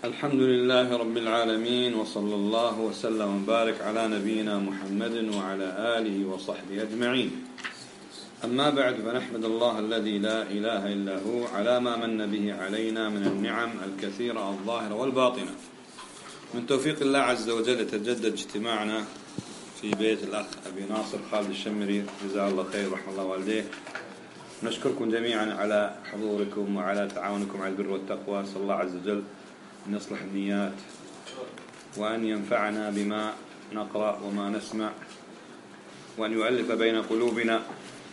الحمد لله رب العالمين، وصلى الله وسلم وبارك على نبينا محمد وعلى آله وصحبه أجمعين. أما بعد، فنحمد الله الذي لا إله إلا هو على ما من به علينا من النعم الكثيرة الظاهرة والباطنة. من توفيق الله عز وجل يتجدد اجتماعنا في بيت الأخ أبي ناصر خالد الشمري، جزاه الله خير ورحمه الله والديه. نشكركم جميعا على حضوركم وعلى تعاونكم على البر والتقوى. نسأل الله عز وجل أن يصلح النيات وأن ينفعنا بما نقرأ وما نسمع، وأن يؤلف بين قلوبنا.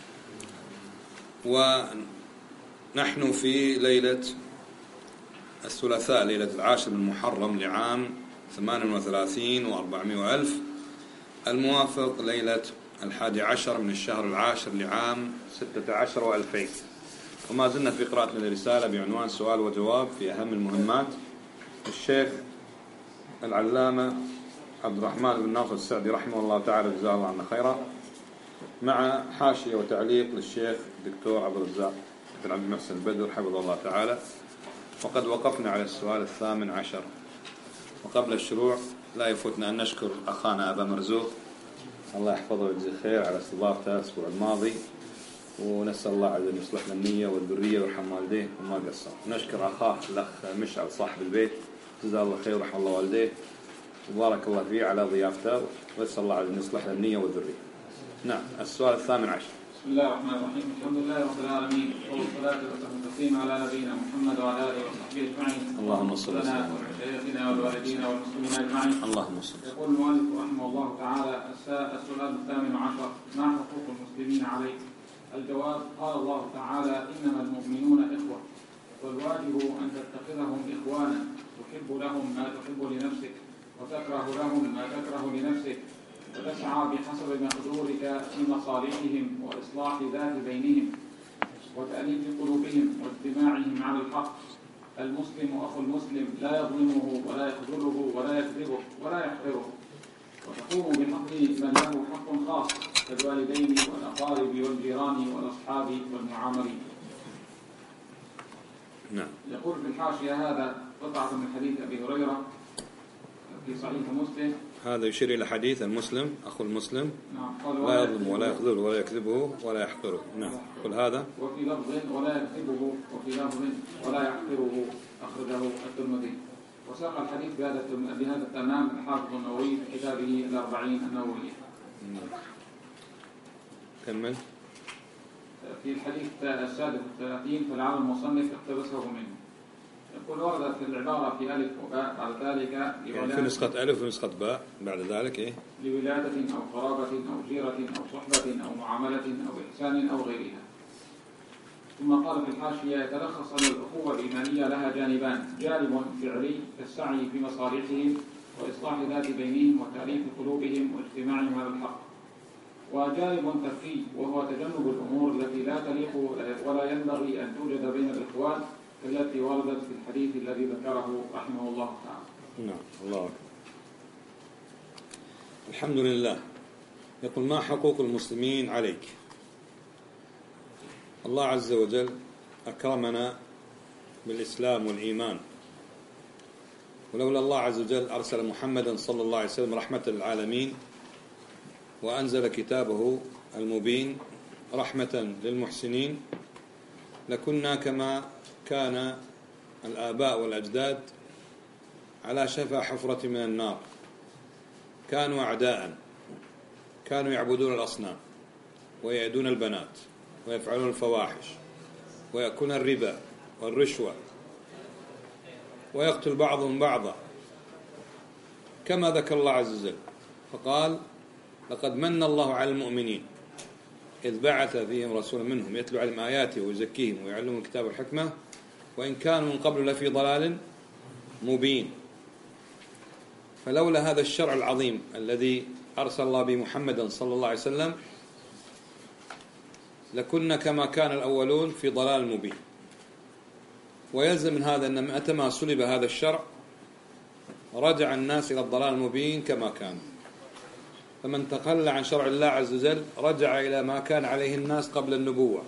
ونحن في ليلة الثلاثاء، ليلة 10 من محرم لعام 38 و400 ألف، الموافق ليلة 11 من الشهر العاشر لعام 16 و2000. وما زلنا في قراءة الرسالة بعنوان سؤال وجواب في أهم المهمات، الشيخ العلامة عبد الرحمن بن ناصر السعدي رحمه الله تعالى، جزاه الله عنا خيرا، مع حاشية وتعليق للشيخ الدكتور عبد الرزاق بن عبد المحسن البدر حفظه الله تعالى. وقد وقفنا على السؤال 18. وقبل الشروع لا يفوتنا أن نشكر أخانا أبا مرزوق، الله يحفظه ويجزيه خير، على استضافته الأسبوع الماضي، ونسأل الله عز وجل يصلح لنا النية والذرية ويرحم والديه وما قصر. نشكر أخاه الأخ مشعل صاحب البيت، جزاه الله خير ورحمه الله والديه وبارك الله فيه على ضيافته، ونسأل الله عز وجل يصلح لنا النية والذرية. نعم، السؤال 18. بسم الله الرحمن الرحيم. الحمد لله رب العالمين، والصلاة والتسليم على نبينا محمد وعلى آله وصحبه أجمعين. اللهم صل وسلم ومشايخنا والوالدين والمسلمين أجمعين. اللهم صل. يقول المؤلف رحمه الله تعالى: السؤال 18: ما حقوق المسلمين عليك؟ الجواب: قال الله تعالى: إنما المؤمنون إخوة، والواجب أن تتخذهم إخوانا، تحب لهم ما تحب لنفسك، وتكره لهم ما تكره لنفسك، وتسعى بحسب مقدورك في مصالحهم وإصلاح ذات بينهم وتأليف قلوبهم واجتماعهم على الحق. المسلم أخو المسلم لا يظلمه ولا يخذله ولا يكذبه ولا يحقره، وتقوم بحق من له حق خاص كالوالدين والأقارب والجيران والأصحاب والمعاملين. نعم. يقول في الحاشية: هذا قطعة من حديث أبي هريرة في صحيح مسلم. هذا يشير إلى حديث المسلم أخو المسلم، نعم، لا يظلم ولا يخذله ولا يكذبه ولا يحقره. نعم. قل هذا وفي لفظ: ولا يكذبه، وفي لفظ: ولا يحقره، أخرجه الترمذي. وساق الحديث بهذا التمام الحافظ النووي في كتابه الأربعين النووية. كمل. في الحديث 36 فلعل المصنف اقتبسه منه. يقول: وردت في العبارة في ألف وباء بعد ذلك يعني في نسخة ألف ونسخة باء بعد ذلك إيه؟ لولادة أو قرابة أو جيرة أو صحبة أو معاملة أو إحسان أو غيرها. ثم قال في الحاشية: يتلخص أن الأخوة الإيمانية لها جانبان: جانب فعلي كالسعي في مصالحهم وإصلاح ذات بينهم وتأليف قلوبهم واجتماعهم على الحق، وجانب تركي وهو تجنب الأمور التي لا تليق ولا ينبغي أن توجد بين الإخوان التي وردت في الحديث الذي ذكره رحمه الله تعالى. نعم. الله أكبر. الحمد لله. يقول: ما حقوق المسلمين عليك؟ الله عز وجل أكرمنا بالإسلام والإيمان، ولولا الله عز وجل أرسل محمدا صلى الله عليه وسلم رحمة للعالمين، وأنزل كتابه المبين رحمة للمحسنين، لكنا كما كان الآباء والأجداد على شفا حفرة من النار. كانوا أعداء، كانوا يعبدون الأصنام ويعدون البنات ويفعلون الفواحش ويأكلون الربا والرشوة ويقتل بعضهم بعضا، كما ذكر الله عز وجل فقال: لقد من الله على المؤمنين إذ بعث فيهم رسولا منهم يتلو عليهم آياته ويزكيهم ويعلمهم الكتاب والحكمة وإن كانوا من قبل لفي ضلال مبين. فلولا هذا الشرع العظيم الذي أرسل الله به محمدا صلى الله عليه وسلم لكنا كما كان الأولون في ضلال مبين. ويلزم من هذا أن متى ما سلب هذا الشرع رجع الناس إلى الضلال المبين كما كانوا. فمن تخلى عن شرع الله عز وجل رجع إلى ما كان عليه الناس قبل النبوة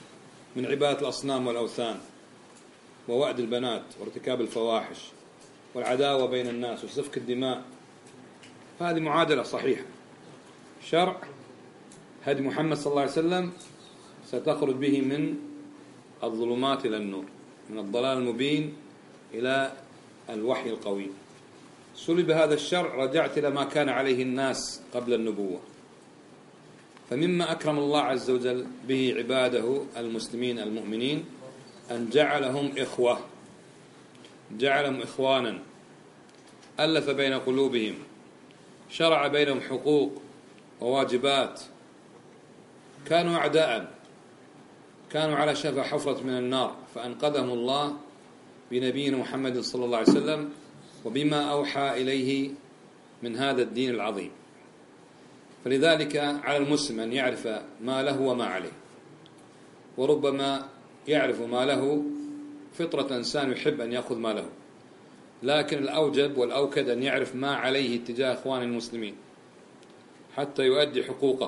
من عبادة الأصنام والأوثان ووأد البنات وارتكاب الفواحش والعداوة بين الناس وسفك الدماء، فهذه معادلة صحيحة. شرع هدي محمد صلى الله عليه وسلم ستخرج به من الظلمات إلى النور، من الضلال المبين إلى الوحي القوي. سلب هذا الشرع رجعت إلى ما كان عليه الناس قبل النبوة. فمما أكرم الله عز وجل به عباده المسلمين المؤمنين أن جعلهم إخوة، جعلهم إخوانا، ألف بين قلوبهم، شرع بينهم حقوق وواجبات. كانوا أعداء، كانوا على شفا حفرة من النار، فأنقذهم الله بنبينا محمد صلى الله عليه وسلم وبما أوحى إليه من هذا الدين العظيم. فلذلك على المسلم أن يعرف ما له وما عليه، وربما يعرف ما له فطرة إنسان يحب أن يأخذ ما له، لكن الأوجب والأوكد أن يعرف ما عليه اتجاه إخوان المسلمين حتى يؤدي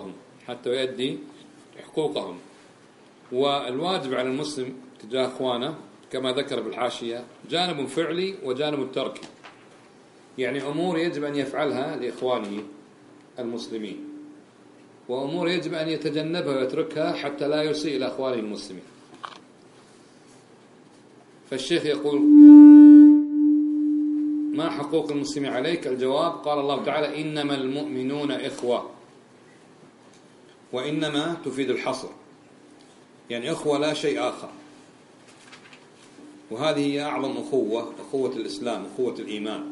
حقوقهم. والواجب على المسلم تجاه إخوانه كما ذكر بالحاشية جانب فعلي وجانب تركي، يعني أمور يجب أن يفعلها لإخوانه المسلمين، وأمور يجب أن يتجنبها ويتركها حتى لا يسيء إلى إخوانه المسلمين. فالشيخ يقول: ما حقوق المسلمين عليك؟ الجواب: قال الله تعالى: إنما المؤمنون إخوة. وإنما تفيد الحصر، يعني إخوة لا شيء آخر. وهذه هي أعظم أخوة الإسلام، أخوة الإيمان.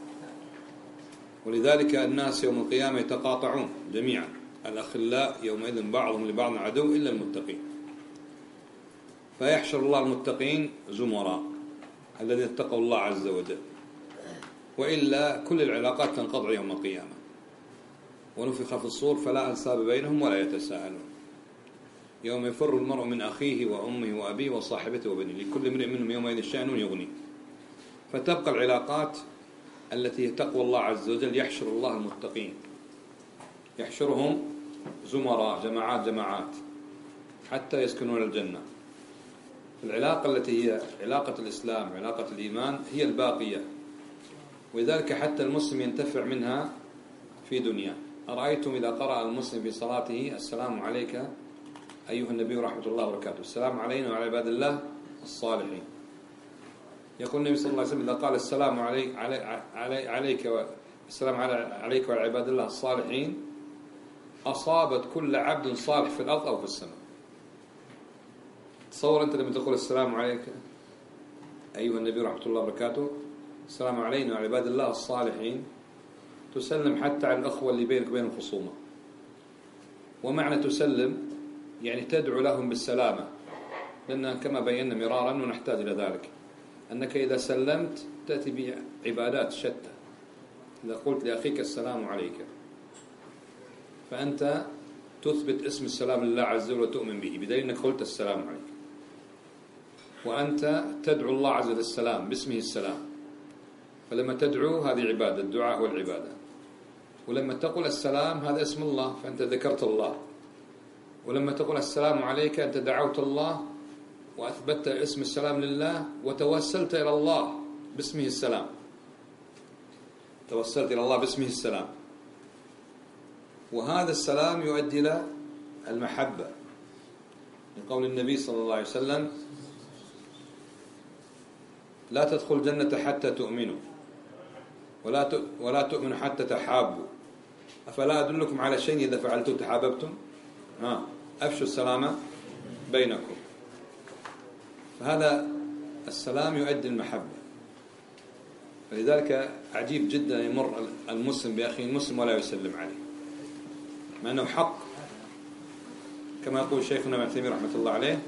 ولذلك الناس يوم القيامة يتقاطعون جميعا، الأخلاء يومئذ بعضهم لبعض عدو إلا المتقين. فيحشر الله المتقين زمراء الذين اتقوا الله عز وجل، وإلا كل العلاقات تنقطع يوم القيامة. ونفخ في الصور فلا أنساب بينهم ولا يتساءلون، يوم يفر المرء من أخيه وأمه وأبيه وصاحبته وبنيه لكل امرئ منهم يومئذ شأن يغنيه. فتبقى العلاقات التي تقوى الله عز وجل. يحشر الله المتقين، يحشرهم زمراء، جماعات حتى يسكنون الجنة. العلاقة التي هي علاقة الإسلام، علاقة الإيمان، هي الباقية، ولذلك حتى المسلم ينتفع منها في دنيا. أرأيتم إذا قرأ المسلم في صلاته: السلام عليك أيها النبي ورحمة الله وبركاته، السلام علينا وعلى عباد الله الصالحين. يقول النبي صلى الله عليه وسلم: إذا قال السلام السلام عليك وعلى عباد الله الصالحين، أصابت كل عبد صالح في الأرض أو في السماء. تصور أنت لما تقول السلام عليك أيها النبي ورحمة الله وبركاته، السلام علينا وعلى عباد الله الصالحين، تسلم حتى على الأخوة اللي بينك وبين الخصومة. ومعنى تسلم يعني تدعو لهم بالسلامة، لأن كما بينا مرارا ونحتاج إلى ذلك أنك إذا سلمت تأتي بعبادات شتى. إذا قلت لأخيك السلام عليك فأنت تثبت اسم السلام لله عز وجل وتؤمن به، بدليل أنك قلت السلام عليك، وأنت تدعو الله عز وجل السلام باسمه السلام. فلما تدعو هذه عبادة، الدعاء والعبادة. ولما تقول السلام هذا اسم الله، فأنت ذكرت الله. ولما تقول السلام عليك أنت دعوت الله وأثبتت اسم السلام لله وتوسلت إلى الله باسمه السلام، توسلت إلى الله باسمه السلام. وهذا السلام يؤدي إلى المحبة، لقول النبي صلى الله عليه وسلم: لا تدخل الجنة حتى تؤمنوا ولا تؤمنوا حتى تحابوا، أفلا أدلكم على شيء إذا فعلتم تحاببتم؟ أفشوا السلام بينكم. فهذا السلام يؤدي المحبة. فلذلك عجيب جدا يمر المسلم بأخيه المسلم ولا يسلم عليه، مع أنه حق، كما يقول شيخنا ابن عثيمين رحمة الله عليه،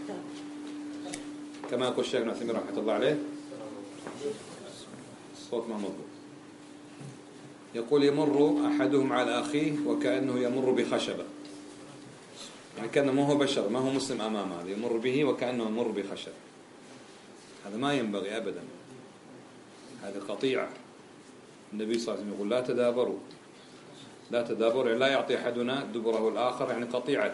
الصوت ما مضبوط. يقول: يمر أحدهم على أخيه وكأنه يمر بخشبة، يعني كأنه ما هو بشر، ما هو مسلم أمامه، يمر به وكأنه يمر بخشبة. هذا ما ينبغي أبدا، هذه قطيعة. النبي صلى الله عليه وسلم يقول: لا تدابر، يعني لا يعطي أحدنا دبره الآخر، يعني قطيعة.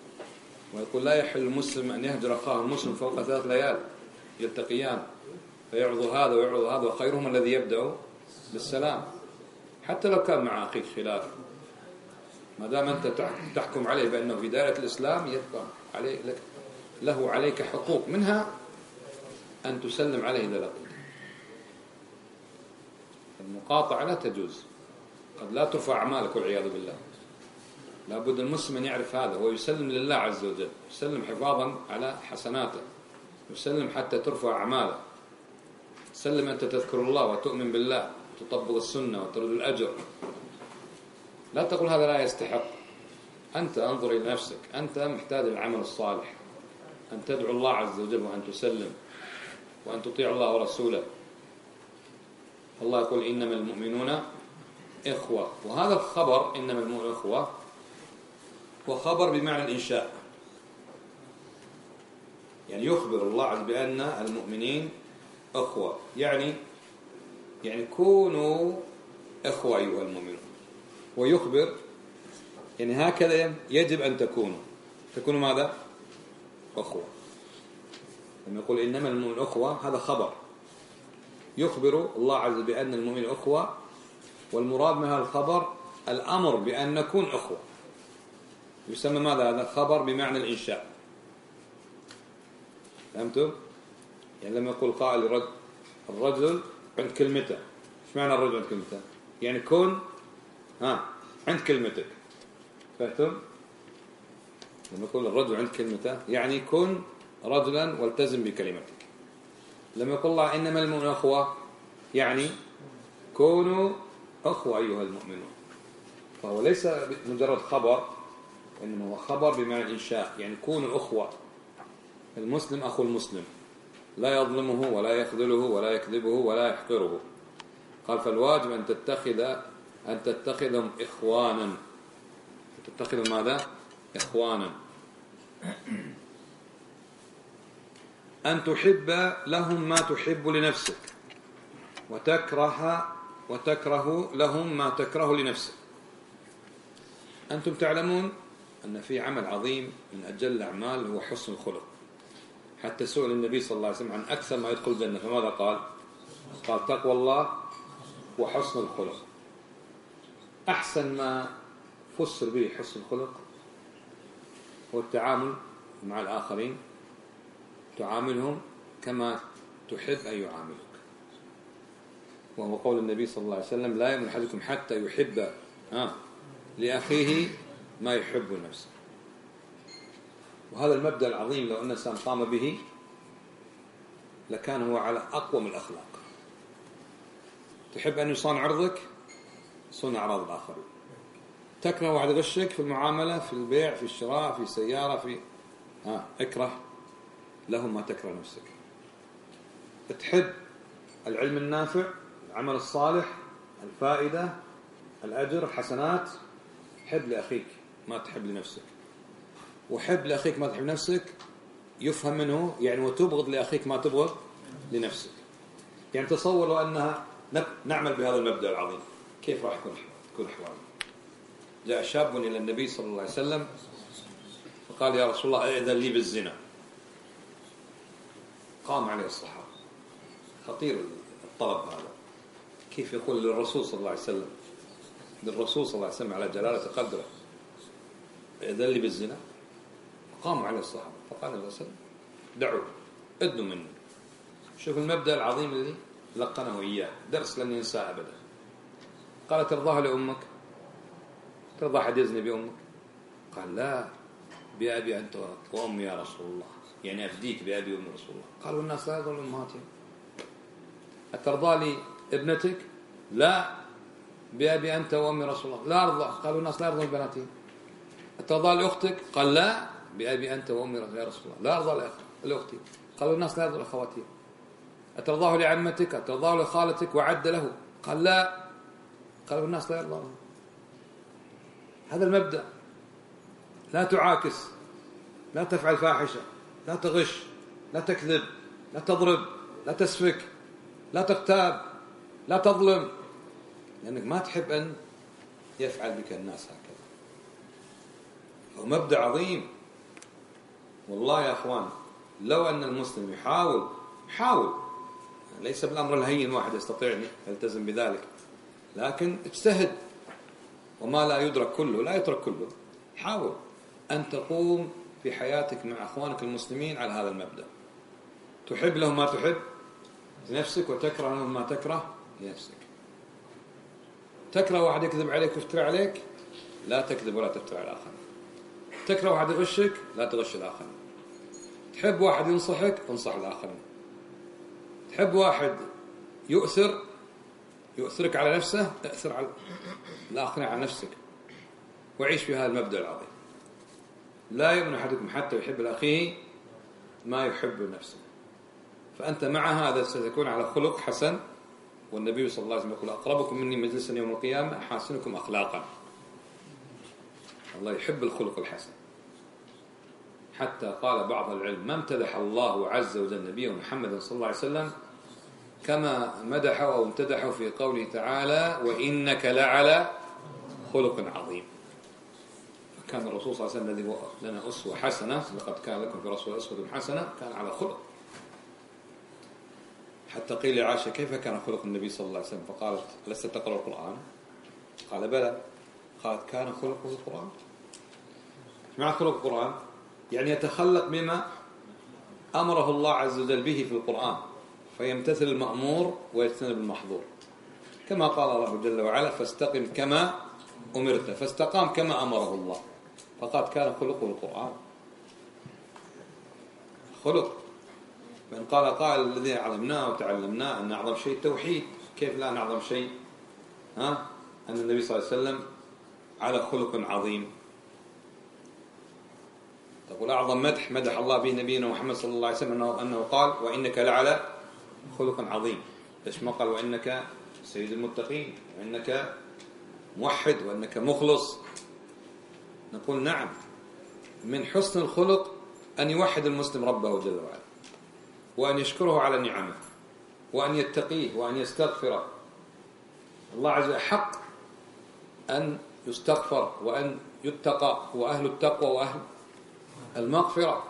ويقول: لا يحل المسلم أن يهجر أخاه المسلم فوق 3 ليال يلتقيان فيعرض هذا ويعرض هذا، وخيرهم الذي يبدأ بالسلام. حتى لو كان مع أخيك خلاف، ما دام أنت تحكم عليه بأنه في دائرة الإسلام، يبقى له عليك حقوق، منها أن تسلم عليه إذا لقيته. المقاطعة لا تجوز، قد لا ترفع أعمالك والعياذ بالله. لابد المسلم أن يعرف هذا، ويسلم لله عز وجل، يسلم حفاظا على حسناته، يسلم حتى ترفع أعماله. سلم أنت تذكر الله وتؤمن بالله وتطبق السنة وترد الأجر. لا تقول هذا لا يستحق. أنت انظر إلى نفسك، أنت محتاج العمل الصالح، أن تدعو الله عز وجل وأن تسلم وأن تطيع الله ورسوله. الله يقول إنما المؤمنون إخوة، وهذا الخبر إنما المؤمنون إخوة هو خبر بمعنى الإنشاء، يعني يخبر الله عز بأن المؤمنين أخوة، يعني كونوا إخوة أيها المؤمنون. ويخبر يعني هكذا يجب أن تكونوا ماذا؟ أخوة. لما يقول إنما المؤمنون أخوة، هذا خبر يخبر الله عز وجل بأن المؤمنين أخوة، والمراد من هذا الخبر الأمر بأن نكون أخوة. يسمى ماذا؟ هذا خبر بمعنى الإنشاء. فهمتم؟ يعني لما يقول قائل الرجل عند كلمته، ايش معنى الرجل عند كلمته؟ يعني كن عند كلمتك. فهمتم؟ لما يقول الرجل عند كلمته يعني كن رجلا والتزم بكلمتك. لما يقول الله إنما المؤمنون أخوة، يعني كونوا أخوة أيها المؤمنون. فهو ليس مجرد خبر، إنما هو خبر بمعنى الإنشاء، يعني كونوا أخوة. المسلم أخو المسلم، لا يظلمه ولا يخذله ولا يكذبه ولا يحقره. قال فالواجب أن تتخذهم إخوانا. تتخذهم ماذا؟ إخوانا. أن تحب لهم ما تحب لنفسك، وتكره لهم ما تكره لنفسك. أنتم تعلمون أن في عمل عظيم من أجل الأعمال هو حسن الخلق. حتى سئل النبي صلى الله عليه وسلم عن أكثر ما يدخل الجنة، فماذا قال؟ قال تقوى الله وحسن الخلق. أحسن ما فسر به حسن الخلق هو التعامل مع الآخرين، تعاملهم كما تحب أن يعاملك. وهو قول النبي صلى الله عليه وسلم لا يؤمن أحدكم حتى يحب لأخيه ما يحب نفسه. وهذا المبدأ العظيم لو أن الإنسان قام به لكان هو على أقوم الأخلاق. تحب أن يصان عرضك، صون أعراض الآخرين. تكره واحد غشك في المعاملة، في البيع، في الشراء، في سيارة، في اكره لهم ما تكره نفسك. تحب العلم النافع، العمل الصالح، الفائدة، الأجر، الحسنات، حب لأخيك ما تحب لنفسك. وحب لأخيك ما تحب لنفسك يفهم منه يعني وتبغض لأخيك ما تبغض لنفسك. يعني تصوروا أنها نعمل بهذا المبدأ العظيم، كيف راح تكون أحوالنا؟ جاء شاب إلى النبي صلى الله عليه وسلم فقال يا رسول الله أذن لي بالزنا. قام عليه الصحابة. خطير الطلب هذا. كيف يقول للرسول صلى الله عليه وسلم، للرسول صلى الله عليه وسلم على جلالة قدره أذن لي بالزنا؟ قام عليه الصحابة فقال النبي صلى الله عليه وسلم دعوا ادنوا منه. شوف المبدأ العظيم الذي لقنه إياه، درس لن ينساه أبدا. قال ترضاها لأمك؟ ترضى أحد يزني بأمك؟ قال لا، بأبي أنت وأمي يا رسول الله، يعني أفديك بأبي وأمي رسول الله. قالوا الناس لا يرضون أمهاتهم. أترضى لي ابنتك؟ لا، بأبي أنت وأمي رسول الله. لا أرضى. قالوا الناس لا يرضون بناتهم. أترضى لأختك؟ قال لا، بأبي أنت وأمي يا رسول الله. لا أرضى لأختي. قالوا الناس لا يرضون أخواتهم. أترضاه لعمتك؟ أترضاه لخالتك؟ وعد له. قال لا. قالوا الناس لا يرضون. هذا المبدأ. لا تعاكس، لا تفعل فاحشة، لا تغش، لا تكذب، لا تضرب، لا تسفك، لا تغتاب، لا تظلم، لأنك ما تحب أن يفعل بك الناس هكذا. هو مبدأ عظيم والله يا أخوان. لو أن المسلم يحاول ليس بالأمر الهين واحد يستطيع أن يلتزم بذلك، لكن اجتهد، وما لا يدرك كله لا يترك كله. حاول أن تقوم في حياتك مع أخوانك المسلمين على هذا المبدأ، تحب لهم ما تحب لنفسك وتكره لهم ما تكره لنفسك. تكره واحد يكذب عليك ويفتري عليك، لا تكذب ولا تفتري على الآخر. تكره واحد يغشك، لا تغش الآخر. تحب واحد ينصحك، انصح الآخرين. تحب واحد يؤثرك على نفسه، تأثر على الآخرين على نفسك، وعيش في هذا المبدأ العظيم. لا يؤمن أحدكم حتى يحب لأخيه ما يحب لنفسه. فأنت مع هذا ستكون على خلق حسن، والنبي صلى الله عليه وسلم يقول أقربكم مني مجلسا يوم القيامة أحاسنكم أخلاقا. الله يحب الخلق الحسن، حتى قال بعض العلم ما امتدح الله عز وجل نبيه محمد صلى الله عليه وسلم كما مدحه أو امتدحه في قوله تعالى وإنك لعلى خلق عظيم. كان الرسول صلى الله عليه وسلم الذي هو لنا أسوة حسنة، لقد كان لكم في رسول أسوة حسنة، كان على خلق. حتى قيل لعائشة كيف كان خلق النبي صلى الله عليه وسلم؟ فقالت لست تقرأ القرآن؟ قال بلى. قالت كان خلقه القرآن. مع خلق القرآن يعني يتخلق بما أمره الله عز وجل به في القرآن، فيمتثل المأمور ويجتنب المحظور، كما قال الله جل وعلا فاستقم كما أمرت، فاستقام كما أمره الله، فقد كان خلقه القرآن. خلق. فإن قال قائل الذي علمناه وتعلمناه أن أعظم شيء التوحيد، كيف لا نعظم شيء أن النبي صلى الله عليه وسلم على خلق عظيم. تقول أعظم مدح الله به نبينا محمد صلى الله عليه وسلم أنه قال وإنك لعلى خلق عظيم. ليش ما قال وإنك سيد المتقين وإنك موحد وإنك مخلص؟ نقول نعم، من حسن الخلق أن يوحد المسلم ربه جل وعلا، وأن يشكره على نعمه، وأن يتقيه، وأن يستغفره. الله عز وجل حق أن يستغفر وأن يتقى، وأهل التقوى وأهل المغفرة.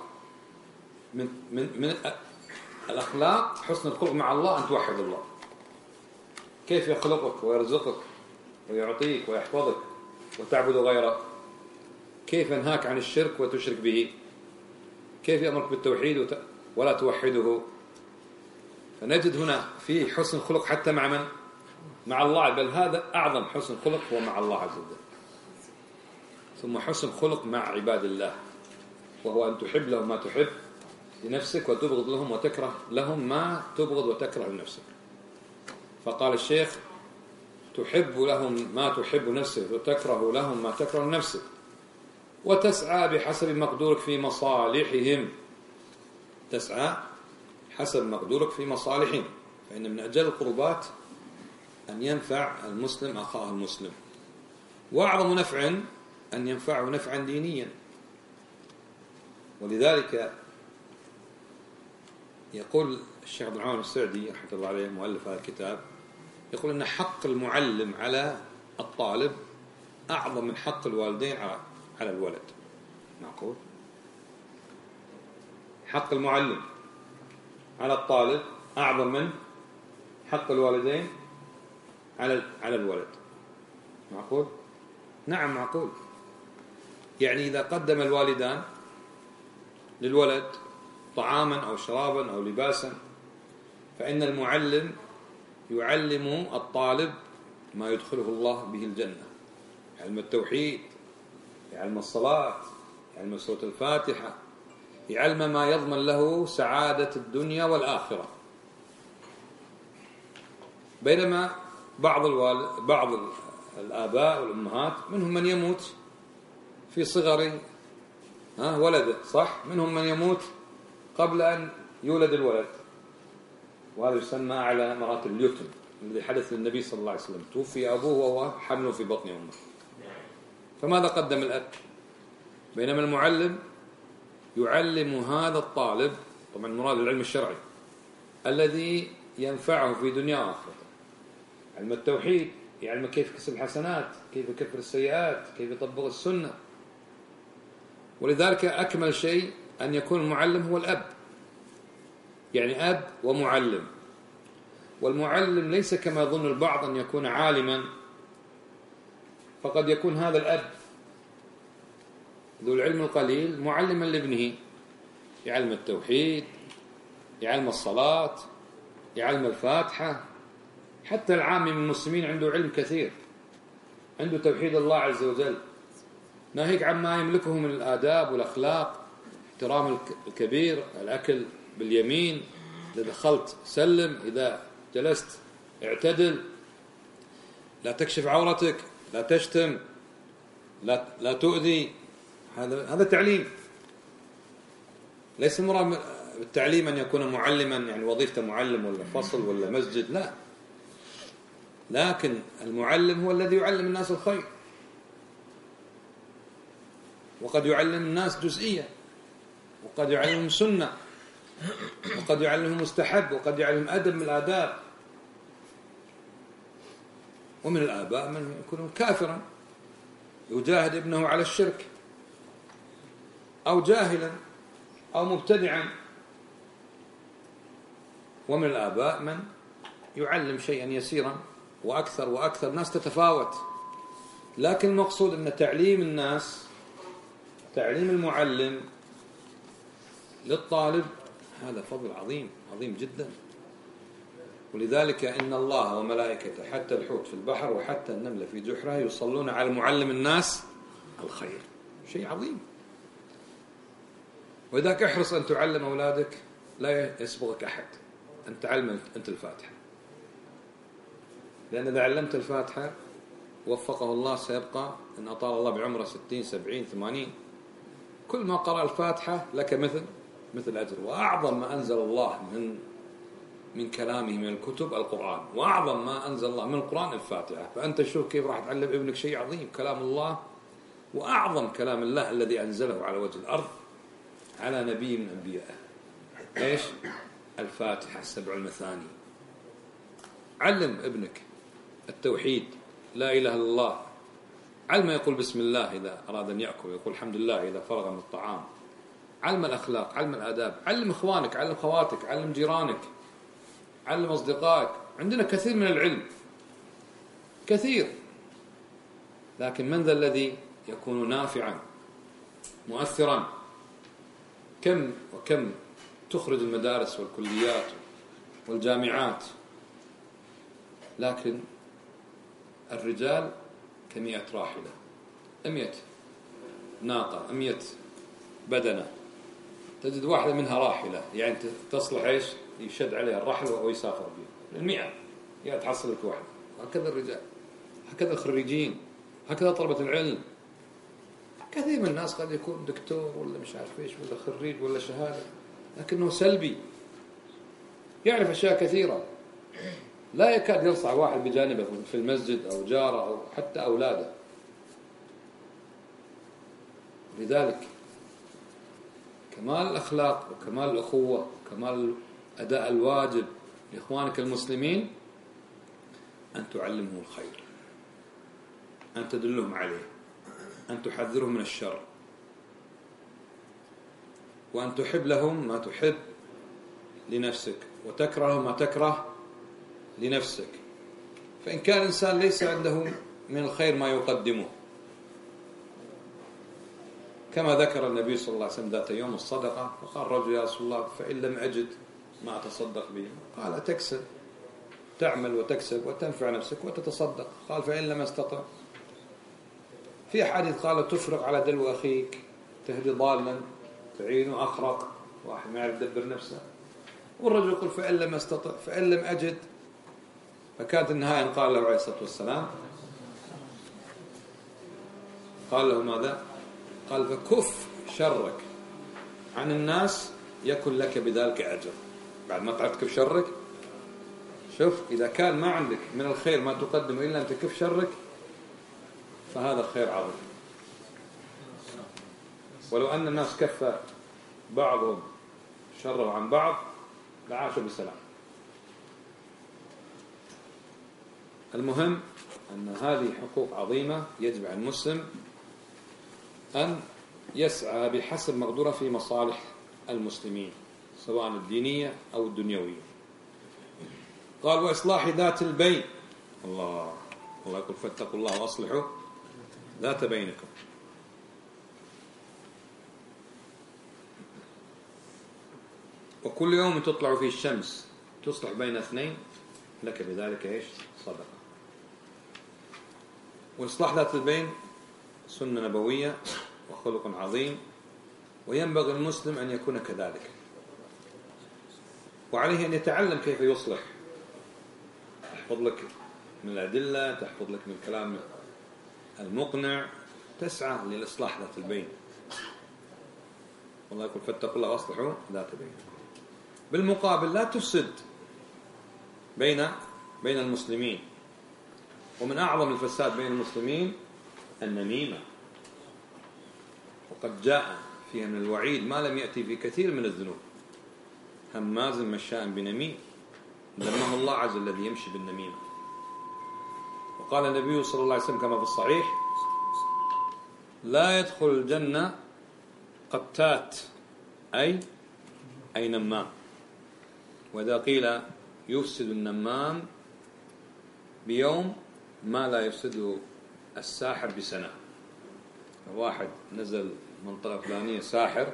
من الأخلاق حسن الخلق مع الله أن توحد الله. كيف يخلقك ويرزقك ويعطيك ويحفظك وتعبد غيره؟ كيف ينهاك عن الشرك وتشرك به؟ كيف يأمرك بالتوحيد ولا توحده؟ فنجد هنا في حسن خلق حتى مع من؟ مع الله، بل هذا أعظم حسن خلق هو مع الله عز وجل. ثم حسن خلق مع عباد الله، وهو أن تحب لهم ما تحب لنفسك وتبغض لهم وتكره لهم ما تبغض وتكره لنفسك. فقال الشيخ تحب لهم ما تحب نفسك وتكره لهم ما تكره لنفسك، وتسعى بحسب مقدورك في مصالحهم. تسعى حسب مقدورك في مصالحهم، فإن من أجل القربات أن ينفع المسلم أخاه المسلم، وأعظم نفع أن ينفعه نفعا دينيا. ولذلك يقول الشيخ عبد الرحمن السعدي رحمه الله عليه مؤلف هذا الكتاب، يقول أن حق المعلم على الطالب أعظم من حق الوالدين على الولد. معقول؟ حق المعلم على الطالب أعظم من حق الوالدين على الولد. معقول؟ نعم معقول. يعني إذا قدم الوالدان للولد طعاما أو شرابا أو لباسا، فإن المعلم يعلم الطالب ما يدخله الله به الجنة، علم التوحيد، علم الصلاة، علم سورة الفاتحة، علم ما يضمن له سعادة الدنيا والآخرة. بينما بعض الآباء والأمهات منهم من يموت في صغر ولده، صح؟ منهم من يموت قبل أن يولد الولد، وهذا يسمى على مراتب اليتم الذي حدث للنبي صلى الله عليه وسلم، توفي أبوه وهو حمل في بطن أمه. فماذا قدم الأب؟ بينما المعلم يعلم هذا الطالب، طبعا مراد العلم الشرعي الذي ينفعه في دنيا وآخرة، علم التوحيد، يعلم كيف كسب الحسنات، كيف يكفر السيئات، كيف يطبق السنة. ولذلك أكمل شيء أن يكون المعلم هو الأب، يعني أب ومعلم. والمعلم ليس كما يظن البعض أن يكون عالما، فقد يكون هذا الأب ذو العلم القليل معلما لابنه، يعلم التوحيد، يعلم الصلاة، يعلم الفاتحة. حتى العامي من المسلمين عنده علم كثير، عنده توحيد الله عز وجل، ناهيك عما يملكه من الآداب والأخلاق، احترام الكبير، الأكل باليمين، إذا دخلت سلم، إذا جلست اعتدل، لا تكشف عورتك، لا تشتم، لا تؤذي. هذا تعليم. ليس مراد بالتعليم أن يكون معلما، يعني وظيفته معلم ولا فصل ولا مسجد، لا، لكن المعلم هو الذي يعلم الناس الخير، وقد يعلم الناس جزئية، وقد يعلمهم سنة، وقد يعلمهم مستحب، وقد يعلمهم أدب من الآداب. ومن الآباء من يكون كافرا يجاهد ابنه على الشرك، أو جاهلا، أو مبتدعا. ومن الآباء من يعلم شيئا يسيرا، وأكثر وأكثر. ناس تتفاوت، لكن المقصود أن تعليم الناس، تعليم المعلم للطالب، هذا فضل عظيم عظيم جدا. ولذلك إن الله وملائكته حتى الحوت في البحر وحتى النملة في جحرها يصلون على معلم الناس الخير. شيء عظيم. وإذاك احرص أن تعلم أولادك، لا يسبقك أحد، أن تعلم أنت الفاتحة، لأن إذا علمت الفاتحة وفقه الله سيبقى إن أطال الله بعمره 60 70 80، كل ما قرأ الفاتحة لك مثل أجر. وأعظم ما أنزل الله من كلامه من الكتب القرآن، وأعظم ما أنزل الله من القرآن الفاتحة. فأنت شوف كيف راح تعلم ابنك شيء عظيم، كلام الله، وأعظم كلام الله الذي أنزله على وجه الأرض على نبي من أنبيائه. إيش؟ الفاتحة 7 المثاني. علم ابنك التوحيد، لا إله إلا الله، علم يقول بسم الله إذا أراد أن يأكل، يقول الحمد لله إذا فرغ من الطعام. علم الأخلاق، علم الآداب، علم إخوانك، علم خواتك، علم جيرانك، علم أصدقائك. عندنا كثير من العلم، كثير، لكن من ذا الذي يكون نافعا مؤثرا؟ كم وكم تخرج المدارس والكليات والجامعات، لكن الرجال 100 راحلة، 100 ناقة، 100 بدنة، تجد واحدة منها راحلة، يعني تصلح إيش؟ يشد عليها الرحل ويسافر بها. 100 يا تحصل لك واحدة. هكذا الرجال، هكذا الخريجين، هكذا طلبة العلم. كثير من الناس قد يكون دكتور ولا مش عارف إيش ولا خريج ولا شهادة، لكنه سلبي، يعرف أشياء كثيرة، لا يكاد يلصع واحد بجانبه في المسجد أو جاره أو حتى أولاده. لذلك كمال الأخلاق وكمال الأخوة وكمال أداء الواجب لإخوانك المسلمين أن تعلمهم الخير، أن تدلهم عليه، أن تحذرهم من الشر، وأن تحب لهم ما تحب لنفسك، وتكره ما تكره لنفسك. فإن كان الإنسان ليس عنده من الخير ما يقدمه، كما ذكر النبي صلى الله عليه وسلم ذات يوم الصدقة، فقال رجل يا رسول الله فإن لم أجد ما أتصدق به؟ قال تكسب، تعمل وتكسب وتنفع نفسك وتتصدق. قال فإن لم أستطع؟ في حديث قال تفرق على دلو أخيك، تهدي ضالا، تعينه أخرق، واحد ما يعرف يدبر نفسه. والرجل يقول فإن لم أستطع، فإن لم أجد. فكانت النهاية أن قال له عليه الصلاة والسلام، قال له ماذا؟ قال فكف شرك عن الناس يكن لك بذلك أجر. بعد ما تعرف تكف شرك، شوف إذا كان ما عندك من الخير ما تقدم إلا أن تكف شرك، فهذا خير عظيم. ولو أن الناس كف بعضهم شره عن بعض لعاشوا بسلام. المهم أن هذه حقوق عظيمة يجب على المسلم أن يسعى بحسب مقدوره في مصالح المسلمين، سواء الدينية أو الدنيوية. قال وإصلاح ذات البين. الله يقول فاتقوا الله وأصلحوا ذات بينكم. وكل يوم تطلع فيه الشمس تصلح بين اثنين لك بذلك ايش؟ صدقة. وإصلاح ذات البين سنة نبوية وخلق عظيم، وينبغي المسلم أن يكون كذلك، وعليه أن يتعلم كيف يصلح. تحفظ لك من الأدلة، تحفظ لك من الكلام المقنع، تسعى للإصلاح ذات البين. والله يقول فاتقوا الله واصلحوا ذات بين. بالمقابل لا تفسد بين المسلمين. ومن أعظم الفساد بين المسلمين النميمة، وقد جاء فيها من الوعيد ما لم يأتي في كثير من الذنوب. هماز مشاء بنميم ذمه الله عز وجل الذي يمشي بالنميمة. وقال النبي صلى الله عليه وسلم كما في الصحيح: لا يدخل الجنة قتات أي نمام. وإذا قيل يفسد النمام بيوم ما لا يفسده الساحر بسنة. واحد نزل منطقة فلانية ساحر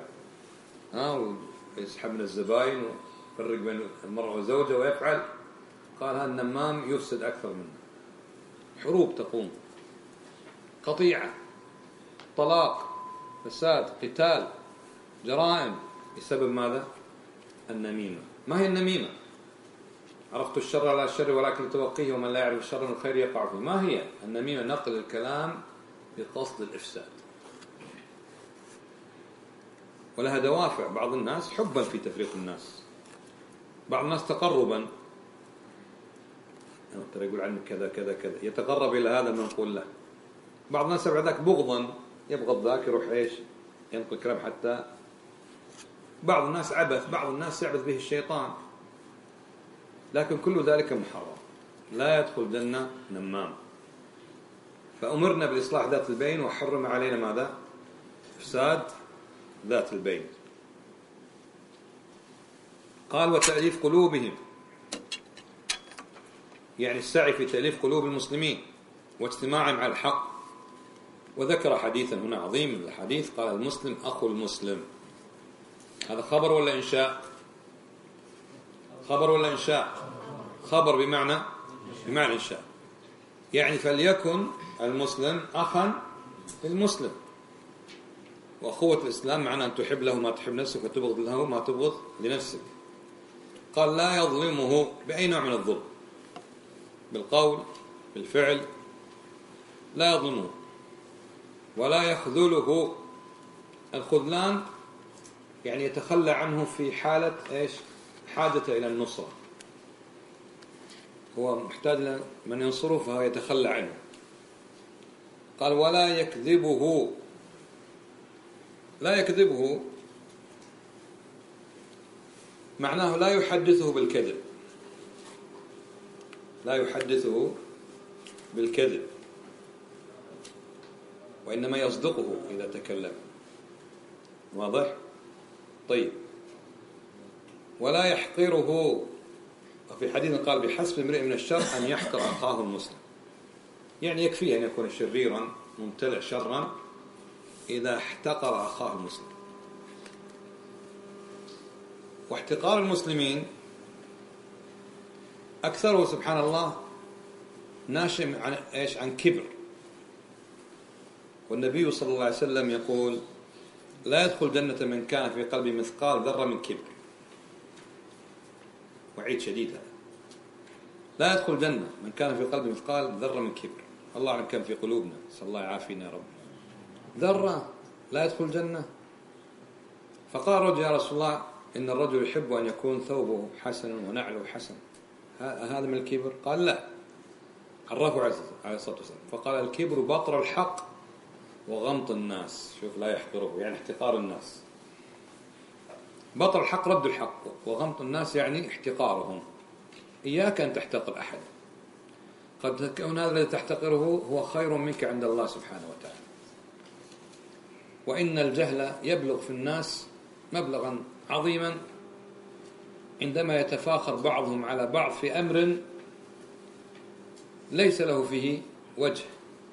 ويسحب من الزباين ويفرق بين المرأة وزوجها ويفعل، قال هذا النمام يفسد أكثر منه. حروب تقوم، قطيعة، طلاق، فساد، قتال، جرائم بسبب ماذا؟ النميمة. ما هي النميمة؟ عرفت الشر على الشر ولكن توقيه، ومن لا يعرف الشر من الخير يقع فيه. ما هي النميمة؟ نقل الكلام بقصد الإفساد، ولها دوافع. بعض الناس حبا في تفريق الناس، بعض الناس تقربا، ترى يقول عنك كذا كذا كذا، يتقرب إلى هذا المنقول له. بعض الناس بعد ذاك بغضا، يبغض ذاك يروح ايش؟ ينقل كلام. حتى بعض الناس عبث، بعض الناس يعبث به الشيطان، لكن كل ذلك محرم. لا يدخل الجنة نمام. فأمرنا بالإصلاح ذات البين، وحرم علينا ماذا؟ إفساد ذات البين. قال وتأليف قلوبهم، يعني السعي في تأليف قلوب المسلمين واجتماعهم على الحق. وذكر حديثا هنا عظيم من الحديث، قال المسلم أخو المسلم. هذا خبر ولا إنشاء؟ خبر ولا إنشاء؟ خبر بمعنى إنشاء. يعني فليكن المسلم أخا للمسلم. وأخوة الإسلام معنى أن تحب له ما تحب نفسك، وتبغض له ما تبغض لنفسك. قال لا يظلمه بأي نوع من الظلم، بالقول، بالفعل، لا يظلمه. ولا يخذله. الخذلان يعني يتخلى عنه في حالة ايش؟ حاجته إلى النصرة، هو محتاج لمن ينصره فهو يتخلى عنه. قال ولا يكذبه. لا يكذبه معناه لا يحدثه بالكذب، لا يحدثه بالكذب، وإنما يصدقه إذا تكلم. واضح؟ طيب. ولا يحقره. وفي حديث قال بحسب امرئ من الشر أن يحقر أخاه المسلم. يعني يكفيه أن يكون شريرا ممتلئ شرا إذا احتقر أخاه المسلم. واحتقار المسلمين أكثره سبحان الله ناشئ عن إيش؟ عن كبر. والنبي صلى الله عليه وسلم يقول لا يدخل جنة من كان في قلبه مثقال ذرة من كبر. وعيد شديد هذا. لا يدخل جنة من كان في قلبه مثقال ذرة من كبر. الله أعلم كم في قلوبنا، صلى الله يعافينا يا رب. ذرة لا يدخل جنة. فقال رجل يا رسول الله إن الرجل يحب أن يكون ثوبه حسن ونعله حسن، هذا من الكبر؟ قال لا. عرفه عليه الصلاة والسلام. فقال الكبر بطر الحق وغمط الناس. شوف، لا يحقره يعني احتقار الناس. بطر الحق رد الحق، وغمط الناس يعني احتقارهم. إياك أن تحتقر أحد، قد تكون هذا الذي تحتقره هو خير منك عند الله سبحانه وتعالى. وإن الجهل يبلغ في الناس مبلغا عظيما عندما يتفاخر بعضهم على بعض في أمر ليس له فيه وجه،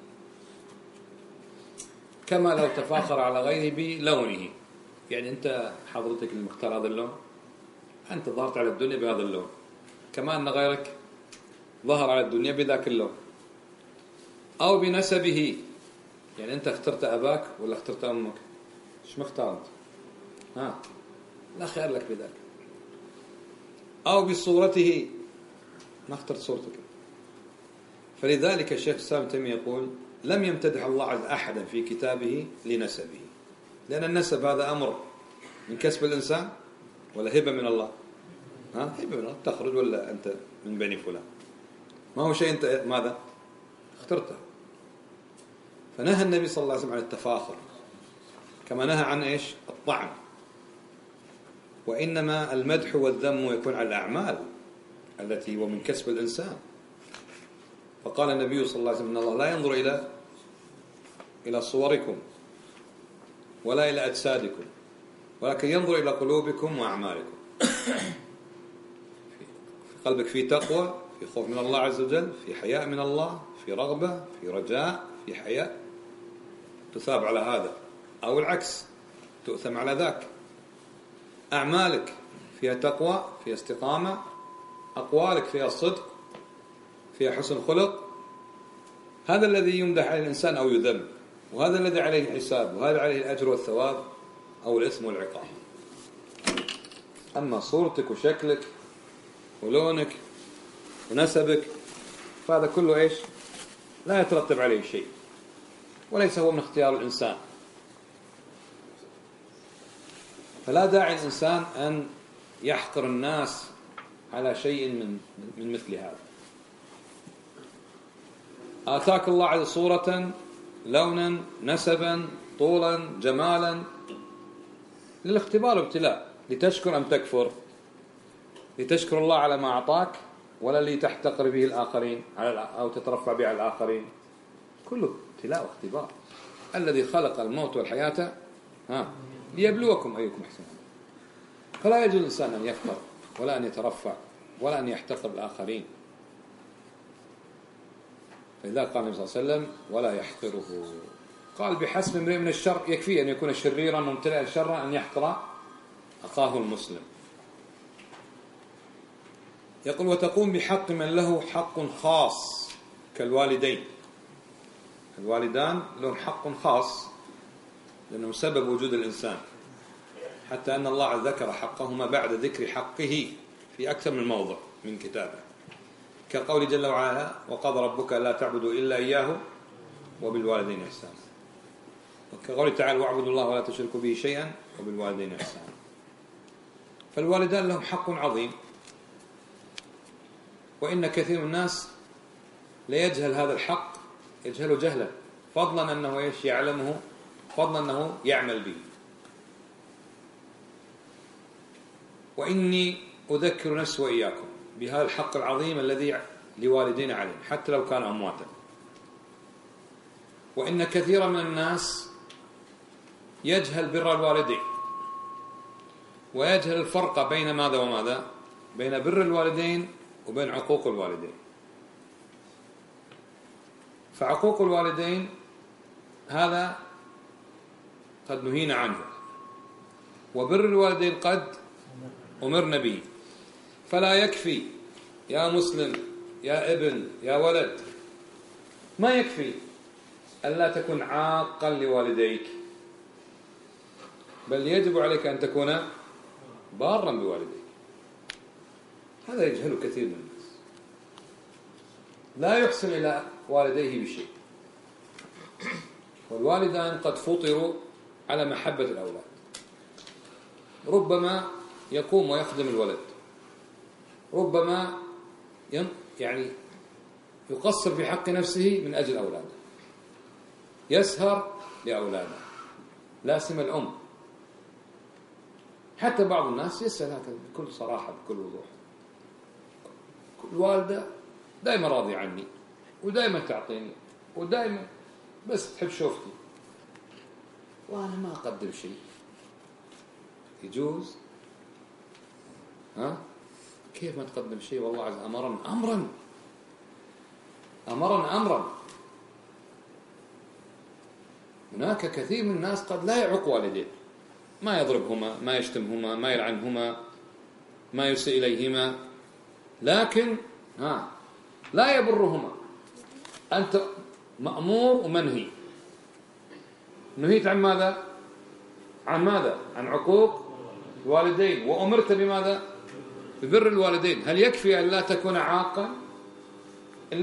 كما لو تفاخر على غيره بلونه. يعني أنت حضرتك المختار هذا اللون، أنت ظهرت على الدنيا بهذا اللون، كما أن غيرك ظهر على الدنيا بذاك اللون. أو بنسبه، يعني أنت اخترت أباك ولا اخترت أمك؟ إيش مختار أنت؟ لا خير لك بذلك. أو بصورته، ما اخترت صورتك. فلذلك الشيخ الإسلام ابن تيمية يقول: لم يمتدح الله عز أحدا في كتابه لنسبه، لأن النسب هذا أمر من كسب الإنسان ولا هبة من الله؟ هبة من الله، تخرج ولا أنت من بني فلان، ما هو شيء أنت ماذا اخترته. فنهى النبي صلى الله عليه وسلم عن التفاخر، كما نهى عن إيش؟ الطعن. وإنما المدح والذم يكون على الأعمال التي هو من كسب الإنسان. فقال النبي صلى الله عليه وسلم: إن الله لا ينظر إلى صوركم ولا إلى أجسادكم، ولكن ينظر إلى قلوبكم وأعمالكم. في قلبك في تقوى، في خوف من الله عز وجل، في حياء من الله، في رغبة، في رجاء، في حياء، تثاب على هذا، أو العكس تؤثم على ذاك. أعمالك فيها تقوى، فيها استقامة، أقوالك فيها صدق، فيها حسن خلق، هذا الذي يمدح عليه الإنسان أو يذم، وهذا الذي عليه الحساب، وهذا عليه الأجر والثواب أو الإثم والعقاب. أما صورتك وشكلك ولونك ونسبك فهذا كله إيش؟ لا يترتب عليه شيء، وليس هو من اختيار الإنسان. فلا داعي الإنسان أن يحقر الناس على شيء من مثل هذا. آتاك الله عز صورة، لونا، نسبا، طولا، جمالا، للاختبار وابتلاء، لتشكر أم تكفر، لتشكر الله على ما أعطاك ولا لتحتقر به الآخرين أو تترفع به على الآخرين. كله ابتلاء واختبار. الذي خلق الموت والحياة ليبلوكم أيكم أحسن. فلا يجوز الإنسان أن يفخر ولا أن يترفع ولا أن يحتقر الآخرين. فإذا قال النبي صلى الله عليه وسلم: ولا يحقره. قال: بحسب امرئ من الشر، يكفي أن يكون شريرا ممتلئا شرا أن يحقر أخاه المسلم. يقول: وتقوم بحق من له حق خاص كالوالدين. الوالدان لهم حق خاص لأنهم سبب وجود الإنسان، حتى أن الله ذكر حقهما بعد ذكر حقه في أكثر من موضع من كتابه، كقول جل وعلا: وقضى ربك لا تعبدوا إلا إياه وبالوالدين إحسانا. وكقول تعالى: واعبدوا الله ولا تشركوا به شيئا وبالوالدين إحسانا. فالوالدان لهم حق عظيم، وإن كثير من الناس لا يجهل هذا الحق، يجهله جهلا، فضلا أنه إيش يعلمه، فضلا أنه يعمل به. وإني أذكر نفسي وإياكم بهذا الحق العظيم الذي لوالدينا عليه حتى لو كان أمواتا. وإن كثيرا من الناس يجهل بر الوالدين، ويجهل الفرق بين ماذا وماذا، بين بر الوالدين وبين عقوق الوالدين. فعقوق الوالدين هذا قد نهينا عنه، وبر الوالدين قد أمرنا به. فلا يكفي يا مسلم، يا ابن، يا ولد، ما يكفي أن لا تكون عاقا لوالديك، بل يجب عليك أن تكون بارا بوالديك. هذا يجهل كثير من الناس، لا يحسن إلى والديه بشيء. والوالدان قد فطروا على محبة الأولاد، ربما يقوم ويخدم الولد، ربما يعني يقصر في حق نفسه من أجل أولاده، يسهر لأولاده، لا سم الأم. حتى بعض الناس يسأل هكذا بكل صراحة بكل وضوح: الوالدة دائما راضي عني، ودائما تعطيني، ودائما بس تحب شوفتي، وأنا ما أقدم شيء. يجوز؟ كيف ما تقدم شيء والله عز أمرا. هناك كثير من الناس قد لا يعق والديه، ما يضربهما، ما يشتمهما، ما يلعنهما، ما يسيء إليهما، لكن لا يبرهما. أنت مأمور ومنهي. نهيت عن ماذا؟ عن عقوق الوالدين، وأمرت بماذا؟ ببر الوالدين. هل يكفي أن لا تكون عاقا؟ إن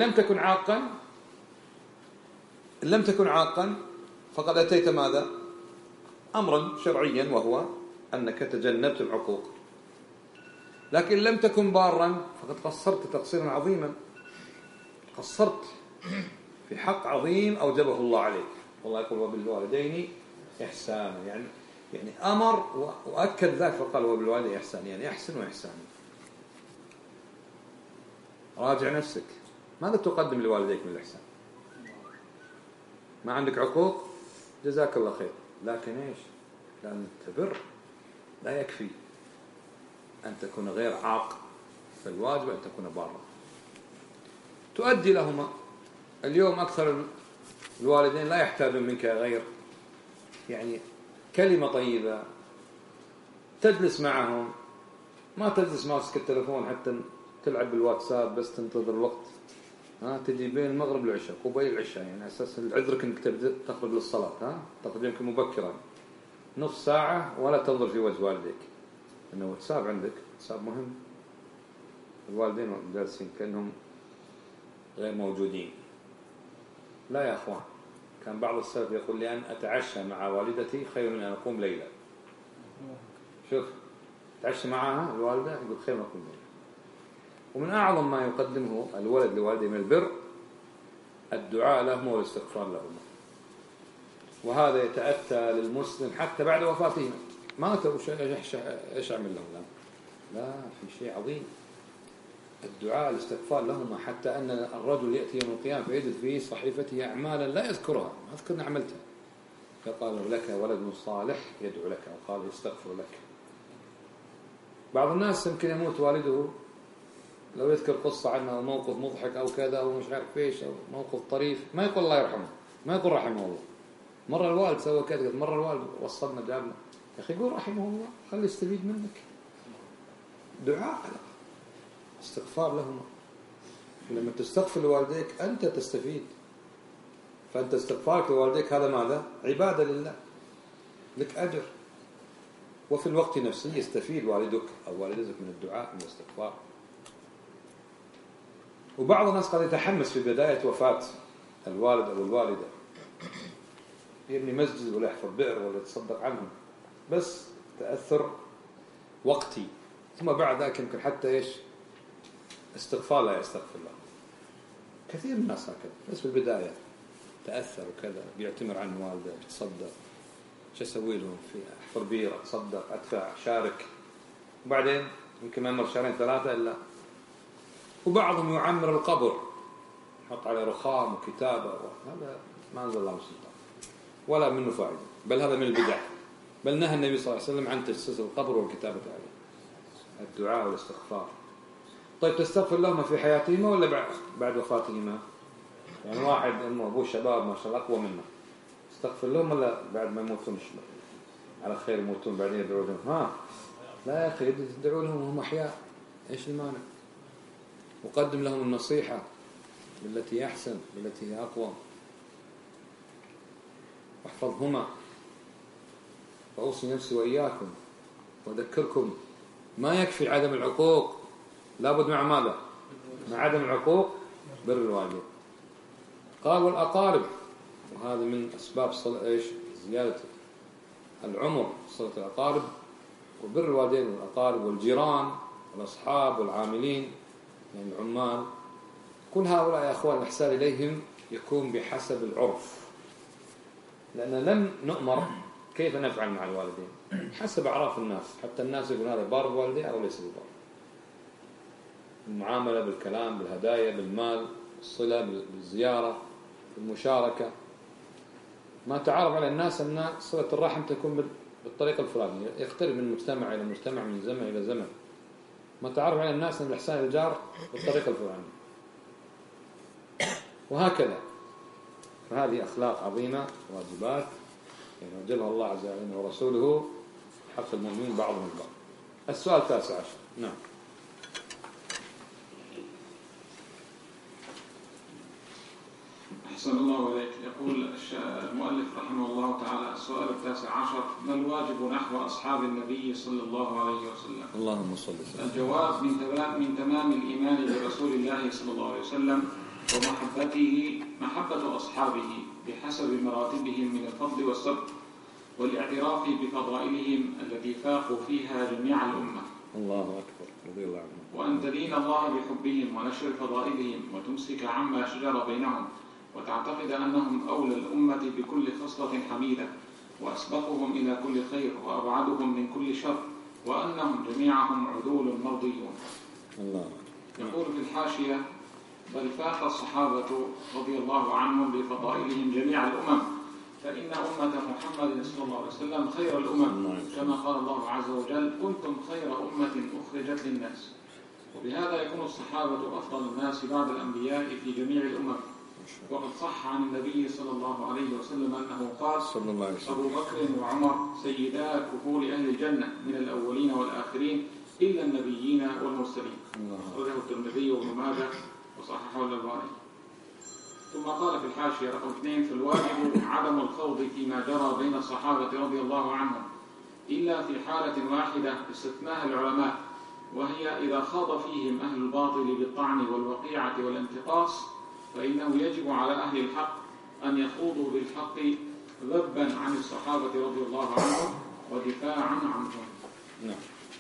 لم تكن عاقا فقد أتيت ماذا؟ أمرا شرعيا، وهو أنك تجنبت العقوق. لكن لم تكن بارا فقد قصرت تقصيرا عظيما، قصرت في حق عظيم أوجبه الله عليك. والله يقول وبالوالدين إحسانا، يعني أمر وأكد ذلك فقال وبالوالدين إحسانا، يعني أحسن وإحسانا. راجع نفسك، ماذا تقدم لوالديك من الإحسان؟ ما عندك عقوق؟ جزاك الله خير، لكن إيش؟ لأن تبر لا يكفي أن تكون غير عاق، فالواجب أن تكون بارا، تؤدي لهما. اليوم أكثر الوالدين لا يحتاجون منك غير يعني كلمة طيبة، تجلس معهم، ما تجلس ماسك التلفون حتى تلعب بالواتساب بس تنتظر الوقت. تجي بين المغرب والعشاء، قبيل العشاء، يعني أساس عذرك أنك تخرج للصلاة، تخرج يمكن مبكرا نصف ساعة، ولا تنظر في وجه والديك، إنه واتساب عندك، واتساب مهم. الوالدين جالسين كأنهم غير موجودين. لا يا أخوان، كان بعض السلف يقول لي أن أتعشى مع والدتي خير من أن أقوم ليلة. شوف، تعشى معها الوالدة يقول خير من أقوم ليلة. ومن أعظم ما يقدمه الولد لوالده من البر الدعاء لهم والاستغفار لهم، وهذا يتأتى للمسلم حتى بعد وفاتهم. ماتوا إيش أعمل لهم؟ لا، في شيء عظيم، الدعاء الاستغفار لهم، حتى أن الرجل يأتي يوم القيامة فيجد في صحيفته أعمالا لا يذكرها، ما أذكرنا عملتها، فقال لك ولد صالح يدعو لك، أو قال يستغفر لك. بعض الناس يمكن يموت والده، لو يذكر قصة عنه أو موقف مضحك أو كذا أو مش عارف إيش أو موقف طريف، ما يقول الله يرحمه، ما يقول رحمه الله. مرة الوالد سوى كذا، مرة الوالد وصلنا جابنا، يا أخي قول رحمه الله، خلي يستفيد منك. دعاء استغفار لهم، لما تستغفر لوالديك أنت تستفيد، فأنت استغفارك لوالديك هذا ماذا؟ عبادة لله، لك أجر، وفي الوقت نفسه يستفيد والدك أو والدتك من الدعاء من الاستغفار. وبعض الناس قد يتحمس في بداية وفاة الوالد أو الوالدة، يبني مسجد ولا يحفر بئر ولا يتصدق عنهم، بس تأثر وقتي، ثم بعد ذلك يمكن حتى إيش استغفار لا يستغفر له. كثير من الناس هكذا، بس في البداية تأثر وكذا، بيعتمر عن والده، بيتصدق، شو أسوي لهم؟ في أحفر بير، أتصدق، أدفع، شارك، وبعدين يمكن ما يمر شهرين ثلاثة إلا. وبعضهم يعمر القبر، يحط عليه رخام وكتابة، هذا ما أنزل الله سلطان ولا منه فائدة، بل هذا من البدع، بل نهى النبي صلى الله عليه وسلم عن تجسيس القبر والكتابة عليه. الدعاء والاستغفار. طيب تستغفر لهم في حياتهما ولا بعد وفاتهما؟ يعني واحد أمه أبوه شباب ما شاء الله أقوى منه، استغفر لهم ولا بعد ما يموتون على خير يموتون بعدين يدعو لهم؟ لا يا أخي، تدعو لهم وهم أحياء، إيش المانع؟ وقدم لهم النصيحة بالتي أحسن، بالتي هي أقوى، واحفظهما. وأوصي نفسي وإياكم وأذكركم، ما يكفي عدم العقوق، لابد مع ماذا؟ مع عدم العقوق بر الوالدين. قال والأقارب، وهذا من أسباب زيادة العمر، صلة الأقارب وبر الوالدين والأقارب والجيران والأصحاب والعاملين، يعني العمال، كل هؤلاء يا أخوان الإحسان إليهم يكون بحسب العرف، لأن لم نؤمر كيف نفعل مع الوالدين، حسب أعراف الناس، حتى الناس يقول هذا بار بوالديه أو ليس ببار. المعاملة بالكلام، بالهدايا، بالمال، الصلة، بالزيارة، بالمشاركة، ما تعارف على الناس أن صلة الرحم تكون بالطريقة الفلانية، يختلف من مجتمع إلى مجتمع، من زمن إلى زمن. ما تعرف على الناس أن الإحسان الجار بالطريقة الفلانية، وهكذا. فهذه أخلاق عظيمة، واجبات يوجبها الله عز وجل ورسوله حق المؤمنين بعضهم البعض. السؤال 19. نعم. أحسن الله إليك. يقول المؤلف رحمه الله تعالى: السؤال 19: ما الواجب نحو أصحاب النبي صلى الله عليه وسلم؟ اللهم صل وسلم. الجواب: من تمام الإيمان برسول الله صلى الله عليه وسلم ومحبته محبة أصحابه بحسب مراتبهم من الفضل والسبق، والاعتراف بفضائلهم التي فاقوا فيها جميع الأمة. الله أكبر، رضي الله عنه. وأن تدين الله بحبهم ونشر فضائلهم، وتمسك عما شجر بينهم، وتعتقد أنهم أولى الأمة بكل خصلة حميدة، وأسبقهم إلى كل خير، وأبعدهم من كل شر، وأنهم جميعهم عدول مرضيون. الله. يقول في الحاشية: بل فاق الصحابة رضي الله عنهم بفضائلهم جميع الأمم، فإن أمة محمد صلى الله عليه وسلم خير الأمم، كما قال الله عز وجل: كنتم خير أمة أخرجت للناس. وبهذا يكون الصحابة أفضل الناس بعد الأنبياء في جميع الأمم. وقد صح عن النبي صلى الله عليه وسلم أنه قال: أبو بكر وعمر سيدا كفور أهل الجنة من الأولين والآخرين إلا النبيين والمرسلين. أخرجه الترمذي وابن ماجه وصححه الألباني. ثم قال في الحاشية رقم 2: فالواجب عدم الخوض فيما جرى بين الصحابة رضي الله عنهم إلا في حالة واحدة استثناها العلماء، وهي إذا خاض فيهم أهل الباطل بالطعن والوقيعة والانتقاص، فإنه يجب على أهل الحق أن يخوضوا بالحق ذبا عن الصحابة رضي الله عنهم ودفاعا عنهم. نعم.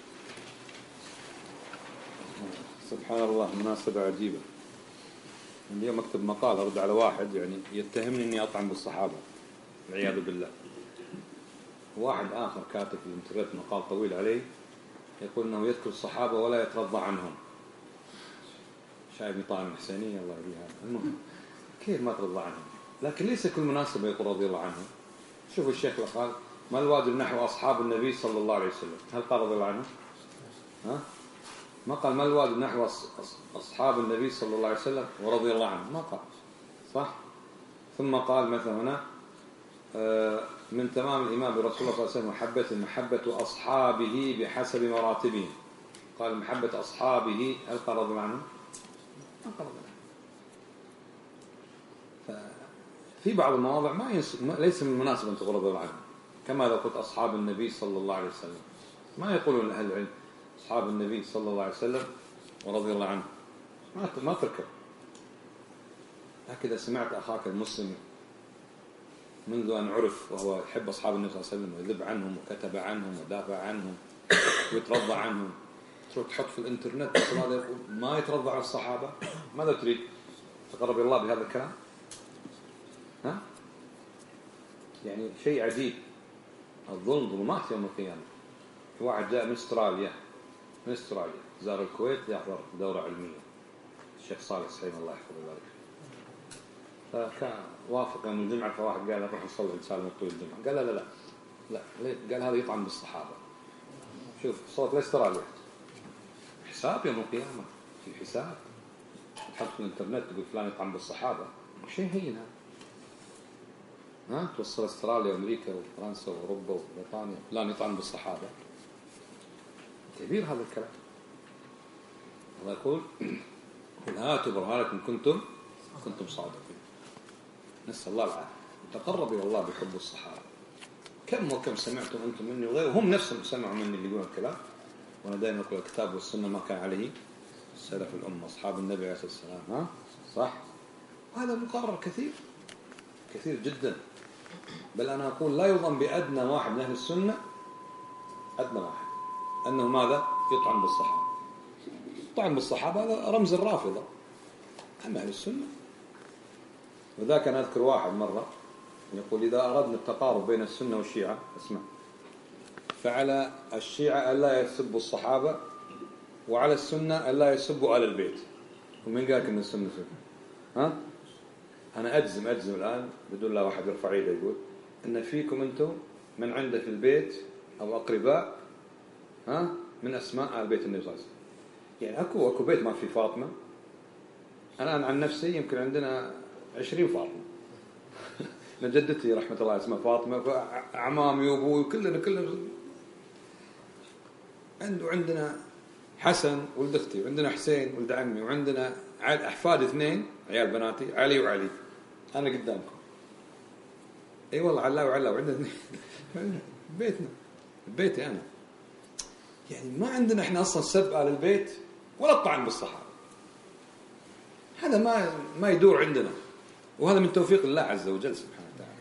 سبحان الله، مناسبة عجيبة. اليوم أكتب مقال أرد على واحد يعني يتهمني أني أطعن بالصحابة والعياذ بالله. واحد آخر كاتب في الانترنت مقال طويل عليه يقول أنه يذكر الصحابة ولا يترضى عنهم. شايف طعن الحسينية الله يريها. المهم كيف ما ترضى عنهم؟ لكن ليس كل مناسبة يقول رضي الله عنهم. شوفوا الشيخ قال: ما الواجب نحو أصحاب النبي صلى الله عليه وسلم؟ هل قال رضي الله عنهم؟ ها؟ ما قال ما الواجب نحو أصحاب النبي صلى الله عليه وسلم ورضي الله عنه، ما قال. صح؟ ثم قال مثلا هنا من تمام الإيمان برسول الله صلى الله عليه وسلم محبة أصحابه بحسب مراتبهم. قال محبة أصحابه، هل قال رضي الله عنه؟ ما قال رضي الله عنه. في بعض المواضع ليس من المناسب أن تقول رضي الله عنه، كما لو قلت أصحاب النبي صلى الله عليه وسلم. ما يقولون أهل العلم أصحاب النبي صلى الله عليه وسلم ورضي الله عنه، ما تركب. لكن إذا سمعت أخاك المسلم منذ أن عرف وهو يحب أصحاب النبي صلى الله عليه وسلم ويذب عنهم وكتب عنهم ودافع عنهم ويترضى عنهم، تروح تحط في الإنترنت هذا يقول ما يترضى عن الصحابة، ماذا تريد؟ تقرب الله بهذا الكلام؟ ها؟ يعني شيء عجيب. الظلم ظلمات يوم القيامة. في واحد جاء من استراليا زار الكويت يحضر دورة علمية، الشيخ صالح سعيد الله يحفظه ذلك. فكان وافق يوم الجمعة، فواحد قال نروح نصلي نسالم طول الجمعة. قال لا قال هذا يطعن بالصحابة. شوف صوت لاستراليا، حساب يوم القيامة، في حساب. تحط في الانترنت تقول فلان يطعن بالصحابة، شيء هين ها؟ توصل استراليا وامريكا وفرنسا واوروبا وبريطانيا فلان يطعن بالصحابة، كبير هذا الكلام. الله يقول: قل هاتوا برهانكم كنتم صادقين. نسأل الله العافية. تقرب إلى الله بحب الصحابة. كم وكم سمعتم أنتم مني وغيرهم نفسهم سمعوا مني اللي يقولون الكلام. وأنا دائما أقول الكتاب والسنة ما كان عليه السلف الأمة أصحاب النبي عليه الصلاة والسلام. ها؟ صح؟ وهذا مقرر كثير جدا. بل أنا أقول لا يظن بأدنى واحد من أهل السنة، أدنى واحد، أنه ماذا؟ يطعن بالصحابة. الطعن بالصحابة هذا رمز الرافضة. أما أهل السنة، وذاك أنا أذكر واحد مرة يقول: إذا أردنا التقارب بين السنة والشيعة، اسمع، فعلى الشيعة ألا يسبوا الصحابة، وعلى السنة ألا يسبوا آل البيت. ومن قالك أن السنة سنة؟ ها؟ أنا أجزم الآن بدون لا واحد يرفع يده يقول أن فيكم أنتم من عنده في البيت أو أقرباء، ها، من أسماء آل بيت النبي صلى الله عليه وسلم. يعني أكو بيت ما في فاطمة. أنا عن نفسي يمكن عندنا 20 فاطمة. جدتي رحمة الله اسمها فاطمة، فأعمامي وأبوي كلنا عندنا حسن ولد أختي، وعندنا حسين ولد عمي، وعندنا أحفاد 2 عيال بناتي، علي وعلي. أنا قدامكم. أي والله علاء وعلاء، وعندنا 2 بيتي أنا. يعني ما عندنا إحنا أصلا سب آل البيت ولا الطعن بالصحابة. هذا ما يدور عندنا، وهذا من توفيق الله عز وجل سبحانه وتعالى.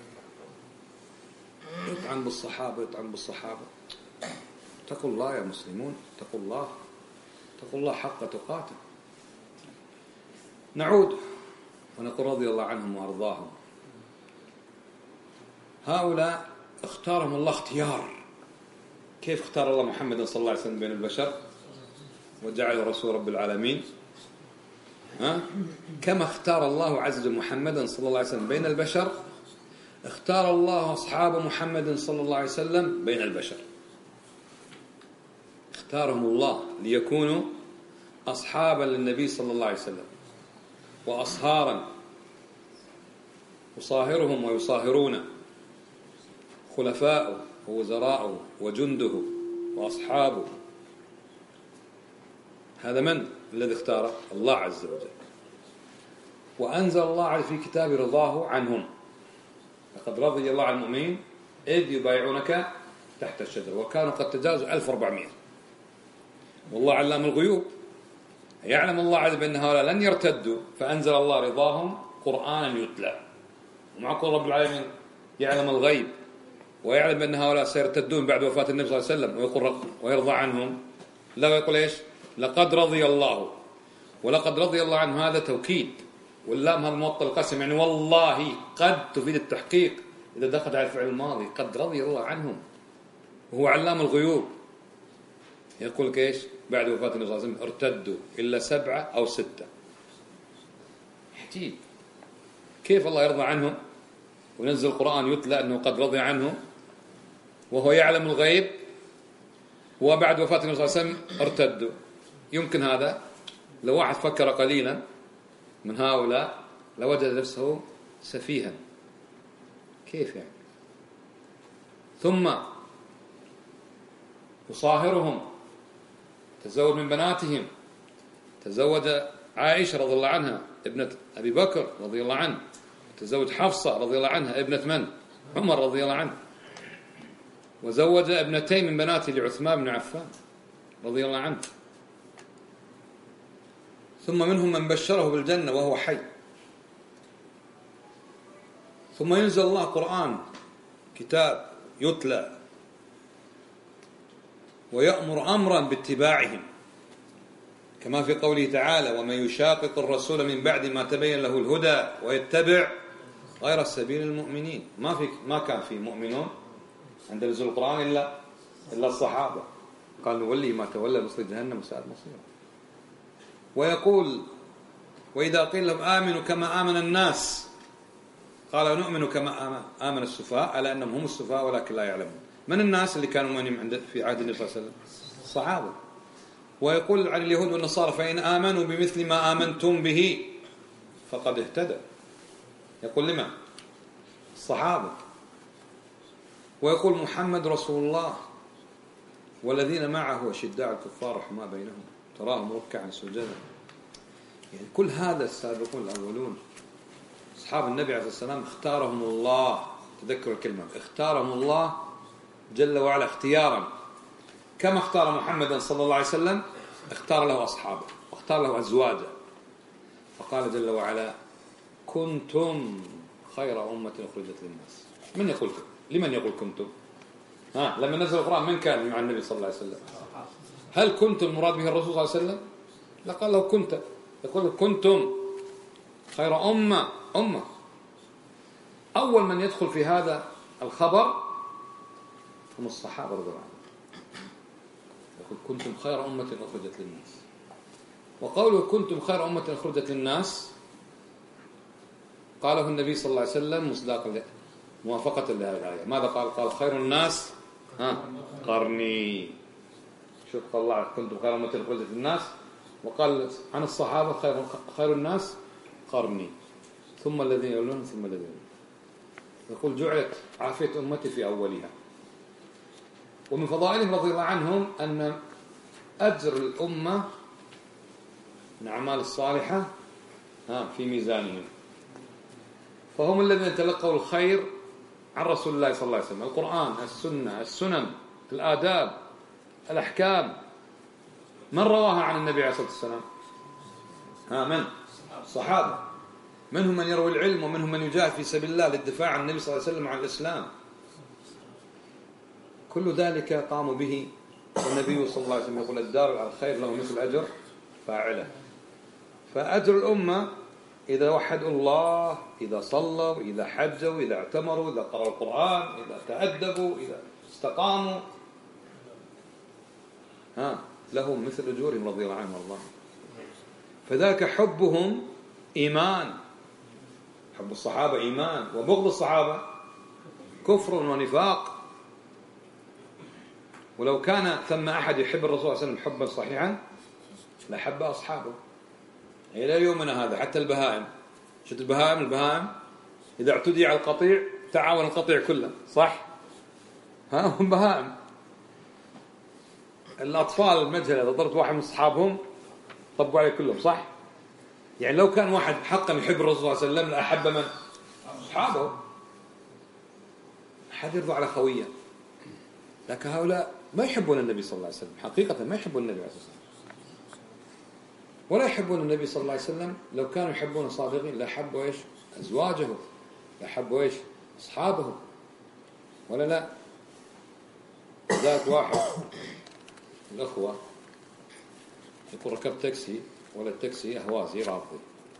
يطعن بالصحابة. اتقوا الله يا مسلمون، اتقوا الله حق تقاته. نعود ونقول رضي الله عنهم وأرضاهم. هؤلاء اختارهم الله اختيار. كيف اختار الله محمدا صلى الله عليه وسلم بين البشر وجعله رسول رب العالمين؟ كما اختار الله عز وجل محمدا صلى الله عليه وسلم بين البشر، اختار الله أصحاب محمد صلى الله عليه وسلم بين البشر. اختارهم الله ليكونوا أصحابا للنبي صلى الله عليه وسلم، وأصهارا يصاهرهم ويصاهرون، خلفاؤه ووزراءه وجنده وأصحابه. هذا من الذي اختاره؟ الله عز وجل. وأنزل الله في كتاب رضاه عنهم. لقد رضي الله عن المؤمنين إذ يبايعونك تحت الشجرة وكانوا قد تجاوزوا 1400. والله علام الغيوب، يعلم الله عز وجل بأن هؤلاء لن يرتدوا، فأنزل الله رضاهم قرآنا يتلى. ومع قول رب العالمين يعلم الغيب ويعلم بأن هؤلاء سيرتدون بعد وفاة النبي صلى الله عليه وسلم، ويقول ويرضى عنهم. لا يقول إيش؟ لقد رضي الله، ولقد رضي الله عنه، هذا توكيد، واللام هذا موطل القسم، يعني والله قد تفيد التحقيق إذا دخلت على الفعل الماضي. قد رضي الله عنهم وهو علام الغيوب. يقول لك إيش بعد وفاة النبي صلى الله عليه وسلم؟ ارتدوا إلا 7 أو 6. عجيب كيف الله يرضى عنهم وينزل القرآن يتلى أنه قد رضي عنهم وهو يعلم الغيب، وبعد وفاة النبي صلى الله عليه وسلم ارتدوا. يمكن هذا لو واحد فكر قليلا من هؤلاء لوجد نفسه سفيها. كيف يعني؟ ثم يصاهرهم، تزوج من بناتهم، تزوج عائشة رضي الله عنها ابنة أبي بكر رضي الله عنه، تزوج حفصة رضي الله عنها ابنة من؟ عمر رضي الله عنه، وزوج ابنتين من بناته لعثمان بن عفان رضي الله عنه. ثم منهم من بشره بالجنة وهو حي. ثم ينزل الله قرآن كتاب يتلى ويأمر أمرا باتباعهم، كما في قوله تعالى ومن يشاقق الرسول من بعد ما تبين له الهدى ويتبع غير سبيل المؤمنين. ما كان في مؤمنون عند نزول القرآن إلا الصحابة. قال نولي ما تولى نصلي جهنم وساءت مصيرا. ويقول وإذا قيل لهم آمنوا كما آمن الناس قال نؤمن كما آمن السفهاء، على أنهم هم السفهاء ولكن لا يعلمون. من الناس اللي كانوا مؤمنين في عهد النبي صلى الله عليه وسلم؟ الصحابة. ويقول عن اليهود والنصارى فإن آمنوا بمثل ما آمنتم به فقد اهتدى. يقول لمن؟ الصحابة. ويقول محمد رسول الله والذين معه أشداء الكفار رحماء بينهم تراهم ركعا سجدا. يعني كل هذا السابقون الأولون أصحاب النبي عليه الصلاة والسلام اختارهم الله. تذكروا الكلمة، اختارهم الله جل وعلا اختيارا، كما اختار محمدا صلى الله عليه وسلم اختار له أصحابه واختار له أزواجه. فقال جل وعلا كنتم خير أمة أخرجت للناس. من يقول لمن يقول كنتم؟ لما نزل القرآن من كان مع النبي صلى الله عليه وسلم؟ هل كنتم المراد به الرسول صلى الله عليه وسلم؟ لا، قال له كنت. يقول كنتم خير أمة. أول من يدخل في هذا الخبر هم الصحابة رضي الله عنهم. يقول كنتم خير أمة أخرجت للناس. وقوله كنتم خير أمة أخرجت للناس قاله النبي صلى الله عليه وسلم مصداقا موافقة لهذه الآية. ماذا قال؟ قال خير الناس قرني. شوف الله كنتم خير أمة أخرجت للناس وقال عن الصحابة خير الناس قرني ثم الذين يلونهم ثم الذين يلونهم. يقول جعلت عافية أمتي في أولها. ومن فضائلهم رضي الله عنهم أن أجر الأمة من الأعمال الصالحة في ميزانهم، فهم الذين تلقوا الخير عن رسول الله صلى الله عليه وسلم، القرآن، السنة، السنن، الآداب، الأحكام. من رواها عن النبي عليه الصلاة والسلام؟ من؟ الصحابة. منهم من يروي العلم ومنهم من يجاهد في سبيل الله للدفاع عن النبي صلى الله عليه وسلم عن الإسلام. كل ذلك قاموا به، والنبي صلى الله عليه وسلم يقول الدار على الخير له مثل أجر فاعله. فأجر الأمة إذا وحدوا الله، إذا صلوا، إذا حجوا، إذا اعتمروا، إذا قرأوا القرآن، إذا تأدبوا، إذا استقاموا، لهم مثل أجورهم رضي الله عنهم والله. فذاك حبهم إيمان، حب الصحابة إيمان، وبغض الصحابة كفر ونفاق. ولو كان ثم أحد يحب الرسول صلى الله عليه وسلم حبا صحيحا لحب أصحابه. إلى يومنا هذا حتى البهائم، شفت البهائم إذا اعتدي على القطيع تعاون القطيع كله، صح؟ هم بهائم. الأطفال المجهلة إذا ضربت واحد من أصحابهم طبقوا عليه كلهم، صح؟ يعني لو كان واحد حقا يحب الرسول صلى الله عليه وسلم لأحب من؟ أصحابه. أحد يرضى على خويه، لكن هؤلاء ما يحبون النبي صلى الله عليه وسلم، حقيقة ما يحبون النبي عليه الصلاة والسلام، ولا يحبون النبي صلى الله عليه وسلم. لو كانوا يحبون صادقين لحبوا إيش؟ أزواجه، لحبوا إيش؟ أصحابه، ولا لا؟ ذات واحد الأخوة يقول ركبت تاكسي، ولا التاكسي أهوازي رافضي.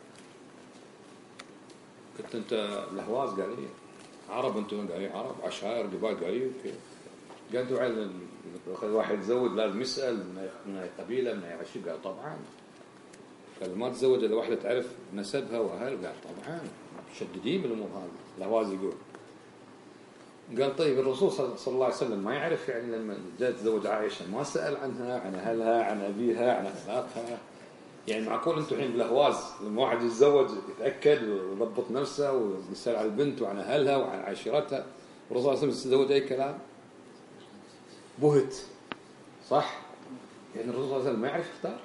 قلت أنت الأهواز؟ قال لي عرب أنتم؟ قال لي عرب، عشائر قبائل. قال لي كيف؟ قال أنتم على واحد يتزوج لازم يسأل من أي قبيلة من أي عشيرة؟ قال طبعا. قال ما تزوج إلا واحدة تعرف نسبها وأهل؟ قال طبعا، شديدين بالأمور هذه. الأهواز يقول. قال طيب الرسول صلى الله عليه وسلم ما يعرف يعني لما جاء تزوج عائشة ما سأل عنها، عن أهلها، عن أبيها، عن أخلاقها؟ يعني معقول أنتم الحين بالأهواز لما واحد يتزوج يتأكد ويضبط نفسه ويسأل عن البنت وعن أهلها وعن عشيرتها، والرسول صلى الله عليه وسلم يتزوج أي كلام؟ بهت، صح؟ يعني الرسول صلى الله عليه وسلم ما يعرف يختار.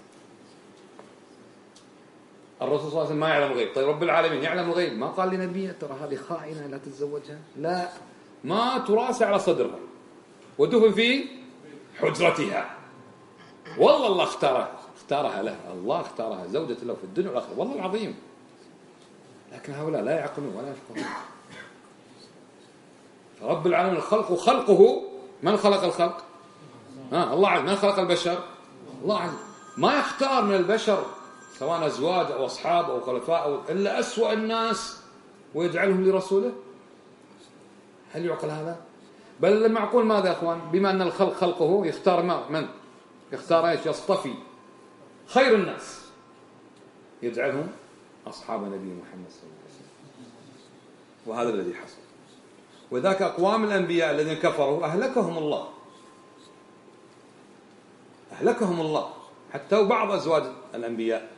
الرسول صلى الله عليه وسلم ما يعلم الغيب. طيب رب العالمين يعلم الغيب، ما قال لنبيه ترى هذه خائنة لا تتزوجها؟ لا، ما تراسع على صدرها ودفن في حجرتها. والله الله اختارها له، الله اختارها زوجة له في الدنيا والآخرة، والله العظيم. لكن هؤلاء لا يعقلون ولا يفقهون. فرب العالمين الخلق خلقه، من خلق الخلق؟ الله عز. من خلق البشر؟ الله عز. ما يختار من البشر سواء أزواج أو أصحاب أو خلفاء إلا أسوأ الناس ويجعلهم لرسوله. هل يعقل هذا؟ بل المعقول ماذا يا أخوان؟ بما أن الخلق خلقه يختار من؟ يختار إيش؟ يصطفي خير الناس يجعلهم أصحاب نبي محمد صلى الله عليه وسلم. وهذا الذي حصل. وذاك أقوام الأنبياء الذين كفروا أهلكهم الله، حتى وبعض أزواج الأنبياء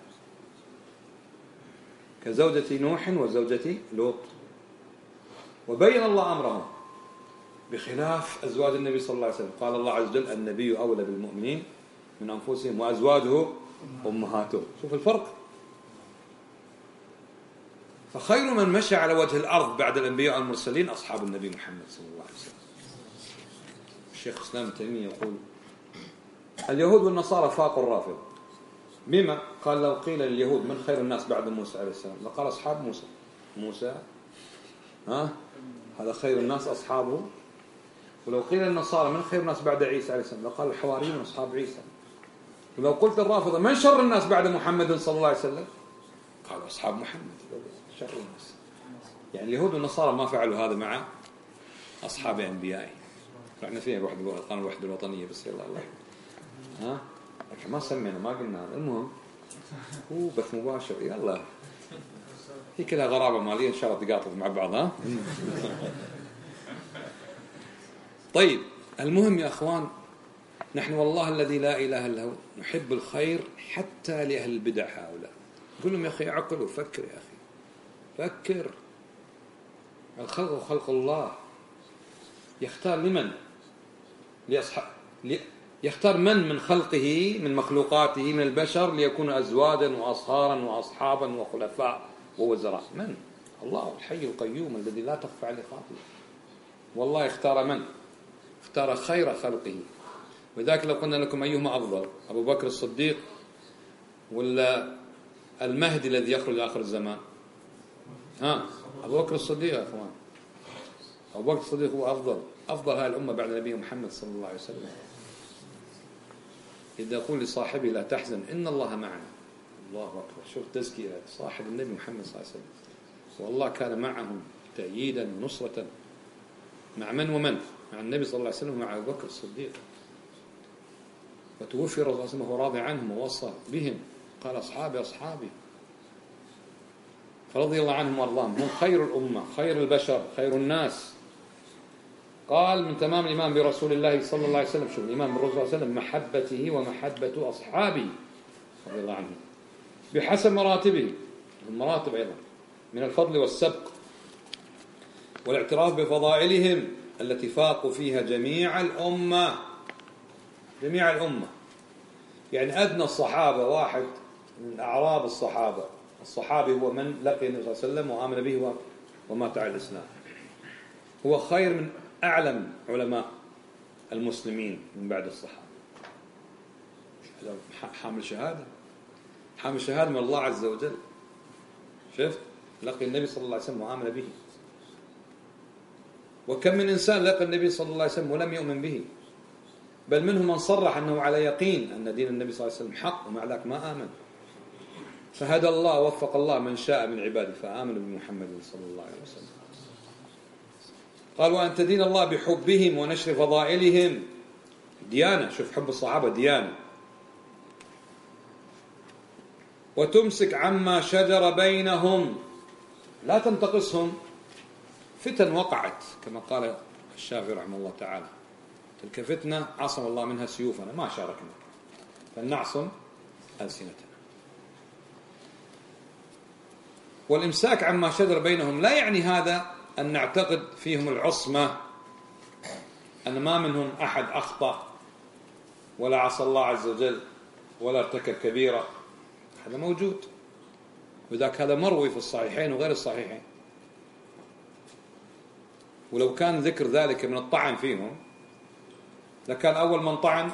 كزوجة نوح وزوجة لوط. وبين الله أمرهم بخلاف أزواج النبي صلى الله عليه وسلم. قال الله عز وجل النبي أولى بالمؤمنين من أنفسهم وأزواجه أمهاتهم. شوف الفرق. فخير من مشى على وجه الأرض بعد الأنبياء والمرسلين أصحاب النبي محمد صلى الله عليه وسلم. الشيخ الإسلام ابن تيمية يقول اليهود والنصارى فاقوا الرافضة. بما قال لو قيل لليهود من خير الناس بعد موسى عليه السلام لقال أصحاب موسى هذا خير الناس أصحابه. ولو قيل للنصارى من خير الناس بعد عيسى عليه السلام لقال الحواريون أصحاب عيسى. ولو قلت الرافضة من شر الناس بعد محمد صلى الله عليه وسلم قالوا أصحاب محمد شر الناس. يعني اليهود والنصارى ما فعلوا هذا مع أصحاب أنبيائه. رحنا فيها قانون الوحدة الوطنية بس يلا الله لكن ما سمينا ما قلنا. المهم هو بث مباشر يلا هي كلها غرابة مالية إن شاء الله تقاطف مع بعض. طيب المهم يا أخوان نحن والله الذي لا إله إلا هو نحب الخير حتى لأهل البدع هؤلاء. نقول لهم يا أخي عقلوا، فكر يا أخي، فكر. الخلق خلق الله، يختار لمن؟ يختار من خلقه، من مخلوقاته، من البشر، ليكون أزواجا وأصهارا وأصحابا وخلفاء ووزراء. من؟ الله الحي القيوم الذي لا تخفى عليه خافية. والله اختار من؟ اختار خير خلقه. وذاك لو قلنا لكم أيهما أفضل، أبو بكر الصديق ولا المهدي الذي يخرج آخر الزمان؟ أبو بكر الصديق يا أخوان. أبو بكر الصديق هو أفضل هذه الأمة بعد نبي محمد صلى الله عليه وسلم. إذا يقول لصاحبه لا تحزن إن الله معنا، الله أكبر. شوف تزكية صاحب النبي محمد صلى الله عليه وسلم، والله كان معهم تأييدا ونصرة. مع من ومن؟ مع النبي صلى الله عليه وسلم ومع أبو بكر الصديق. وتوفي الرسول صلى الله عليه وسلم وهو راضي عنهم ووصى بهم، قال أصحابي أصحابي. فرضي الله عنهم وارضاهم، هم خير الأمة، خير البشر، خير الناس. قال من تمام الإيمان برسول الله صلى الله عليه وسلم، شوف الإيمان بالرسول صلى الله عليه وسلم محبته ومحبة أصحابه رضي الله عنهم بحسب مراتبه، المراتب أيضا من الفضل والسبق، والاعتراف بفضائلهم التي فاقوا فيها جميع الأمة. جميع الأمة يعني أدنى الصحابة واحد من أعراب الصحابة، الصحابي هو من لقي النبي صلى الله عليه وسلم وآمن به ومات على الإسلام، هو خير من أعلم علماء المسلمين من بعد الصحابة. حامل شهادة، حامل شهادة من الله عز وجل. شفت؟ لقي النبي صلى الله عليه وسلم وآمن به. وكم من إنسان لقى النبي صلى الله عليه وسلم ولم يؤمن به، بل منهم من صرح أنه على يقين أن دين النبي صلى الله عليه وسلم حق ومع ذلك ما آمن. فهدى الله ووفق الله من شاء من عباده فآمنوا بمحمد صلى الله عليه وسلم. قال وأن تدين الله بحبهم ونشر فضائلهم. ديانة، شوف حب الصحابة ديانة. وتمسك عما شجر بينهم، لا تنتقصهم. فتن وقعت كما قال الشافعي رحمه الله تعالى، تلك فتنة عصم الله منها سيوفنا ما شاركنا فلنعصم ألسنتنا. والإمساك عما شجر بينهم لا يعني هذا أن نعتقد فيهم العصمة، أن ما منهم أحد أخطأ ولا عصى الله عز وجل ولا ارتكب كبيرة. هذا موجود، وذاك هذا مروي في الصحيحين وغير الصحيحين. ولو كان ذكر ذلك من الطعن فيهم لكان أول من طعن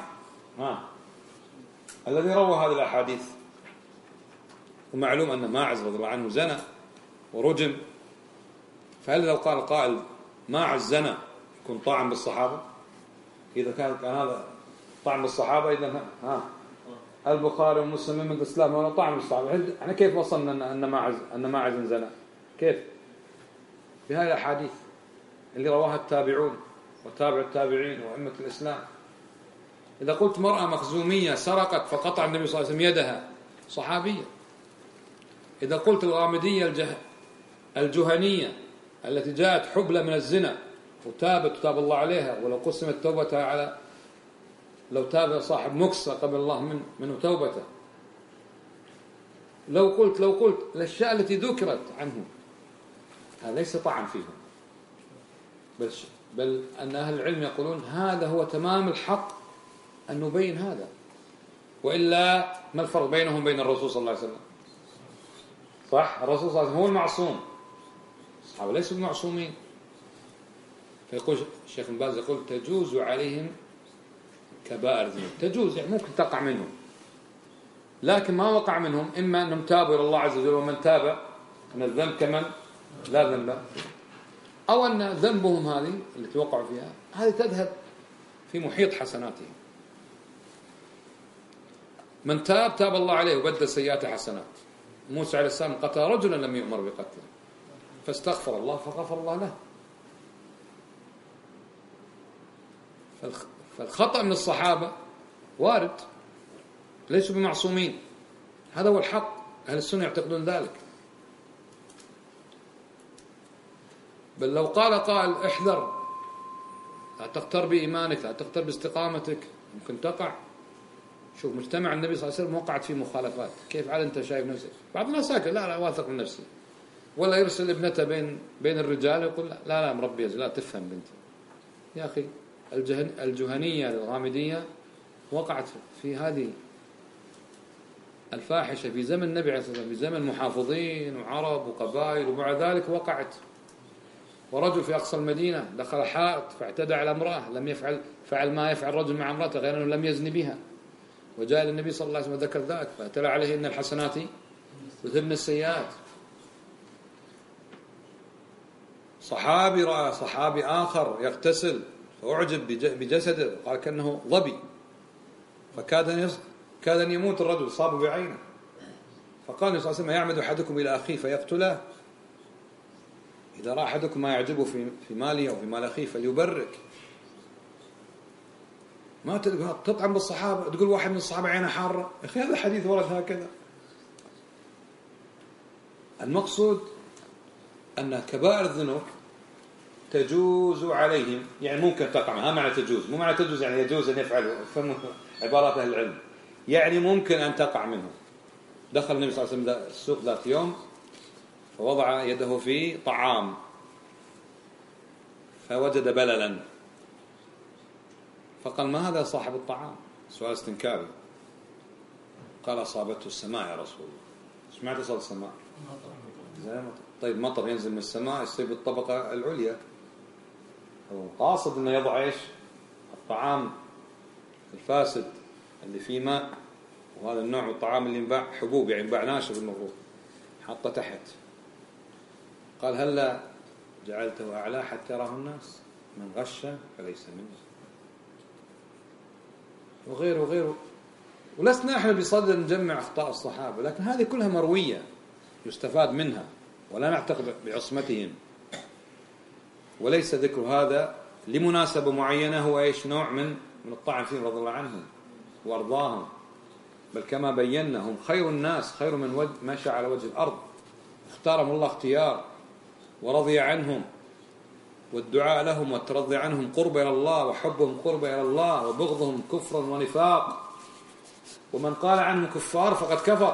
الذي روى هذه الأحاديث. ومعلوم أن ماعز رضي الله عنه زنى ورجم، فهل لو قال قائل ماعز زنى يكون طعن بالصحابة؟ إذا كان هذا طعن بالصحابة إذا البخاري ومسلم من الإسلام ولا طعن بالصحابة، احنا كيف وصلنا أن ماعز زنى؟ كيف؟ بهذه الأحاديث اللي رواها التابعون وتابع التابعين وأئمة الإسلام. إذا قلت مرأة مخزومية سرقت فقطع النبي صلى الله عليه وسلم يدها، صحابية. إذا قلت الغامدية الجهنية التي جاءت حبلى من الزنا وتابت وتاب الله عليها، ولو قسمت توبتها على لو تاب صاحب مكسة قبل الله منه توبته. لو قلت الأشياء التي ذكرت عنه هذا ليس طعن فيهم، بل أن أهل العلم يقولون هذا هو تمام الحق أن نبين هذا، وإلا ما الفرق بينهم وبين الرسول صلى الله عليه وسلم؟ صح؟ الرسول صلى الله عليه وسلم هو المعصوم، الصحابة ليسوا المعصومين. فيقول الشيخ بن باز يقول تجوز عليهم كبائر الذنوب، تجوز يعني ممكن تقع منهم، لكن ما وقع منهم إما أنهم تابوا إلى الله عز وجل، ومن تاب من الذنب كمن لا ذنب، أو أن ذنبهم هذه التي وقعوا فيها هذه تذهب في محيط حسناتهم. من تاب الله عليه وبدل سيئات حسنات. موسى عليه السلام قتل رجلا لم يؤمر بقتله فاستغفر الله فغفر الله له. فالخطأ من الصحابة وارد، ليسوا بمعصومين، هذا هو الحق، أهل السنة يعتقدون ذلك. بل لو قال قائل احذر لا تغتر بإيمانك لا تغتر باستقامتك ممكن تقع. شوف مجتمع النبي صلى الله عليه وسلم وقعت فيه مخالفات، كيف عاد أنت شايف نفسك؟ بعض الناس ساكت، لا واثق من نفسي، ولا يرسل ابنته بين الرجال ويقول لا مربيه، لا تفهم بنتي. يا أخي الجهنية الغامدية وقعت في هذه الفاحشة في زمن النبي عليه الصلاة والسلام، في زمن محافظين وعرب وقبائل، ومع ذلك وقعت. ورجل في أقصى المدينة دخل حائط فاعتدى على امرأة، فعل ما يفعل رجل مع امرأته غير أنه لم يزن بها، وجاء للنبي صلى الله عليه وسلم وذكر ذلك فأتلى عليه إن الحسنات يذهبن السيئات. صحابي رأى صحابي آخر يغتسل فأعجب بجسده، قال كأنه ظبي، فكاد أن يموت الرجل، صاب بعينه، فقال النبي صلى الله عليه وسلم يعمد أحدكم إلى أخيه فيقتله؟ إذا رأى أحدكم ما يعجبه في ماله أو في مال أخيه فليبرك. ما تطعن بالصحابة، تقول واحد من الصحابة عينه حارة، يا أخي هذا حديث ورد هكذا. المقصود أن كبائر الذنوب تجوز عليهم، يعني ممكن تقع، ها معنى تجوز، مو معنى تجوز يعني يجوز أن يفعلوا، فهم عبارات أهل العلم، يعني ممكن أن تقع منهم. دخل النبي صلى الله عليه وسلم السوق ذات يوم فوضع يده في طعام فوجد بللا، فقال ما هذا صاحب الطعام؟ سؤال استنكاري. قال أصابته السماء يا رسول الله. ايش معنى تصل السماء؟ طيب مطر ينزل من السماء يصيب الطبقة العليا، هو قاصد انه يضع ايش؟ الطعام الفاسد اللي فيه ماء، وهذا النوع من الطعام اللي ينباع حبوب، يعني ينباع ناشف المفروض، حطه تحت. قال هلا جعلته أعلى حتى يراه الناس، من غش فليس منه، وغيره. ولسنا احنا بصدد نجمع أخطاء الصحابة، لكن هذه كلها مروية يستفاد منها، ولا نعتقد بعصمتهم، وليس ذكر هذا لمناسبة معينة هو ايش نوع من الطعن فيهم رضي الله عنهم وارضاهم، بل كما بينا هم خير الناس، خير من مشى على وجه الأرض، اختارهم الله اختيار ورضي عنهم، والدعاء لهم والترضي عنهم قرب إلى الله، وحبهم قرب إلى الله، وبغضهم كفر ونفاق، ومن قال عنهم كفار فقد كفر.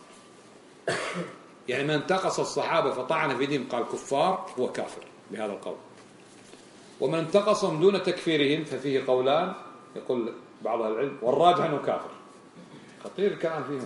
يعني من انتقص الصحابة فطعن في دين قال كفار هو كافر بهذا القول، ومن انتقصهم دون تكفيرهم ففيه قولان، يقول بعض أهل العلم والراجح أنه كافر. خطير الكلام فيهم.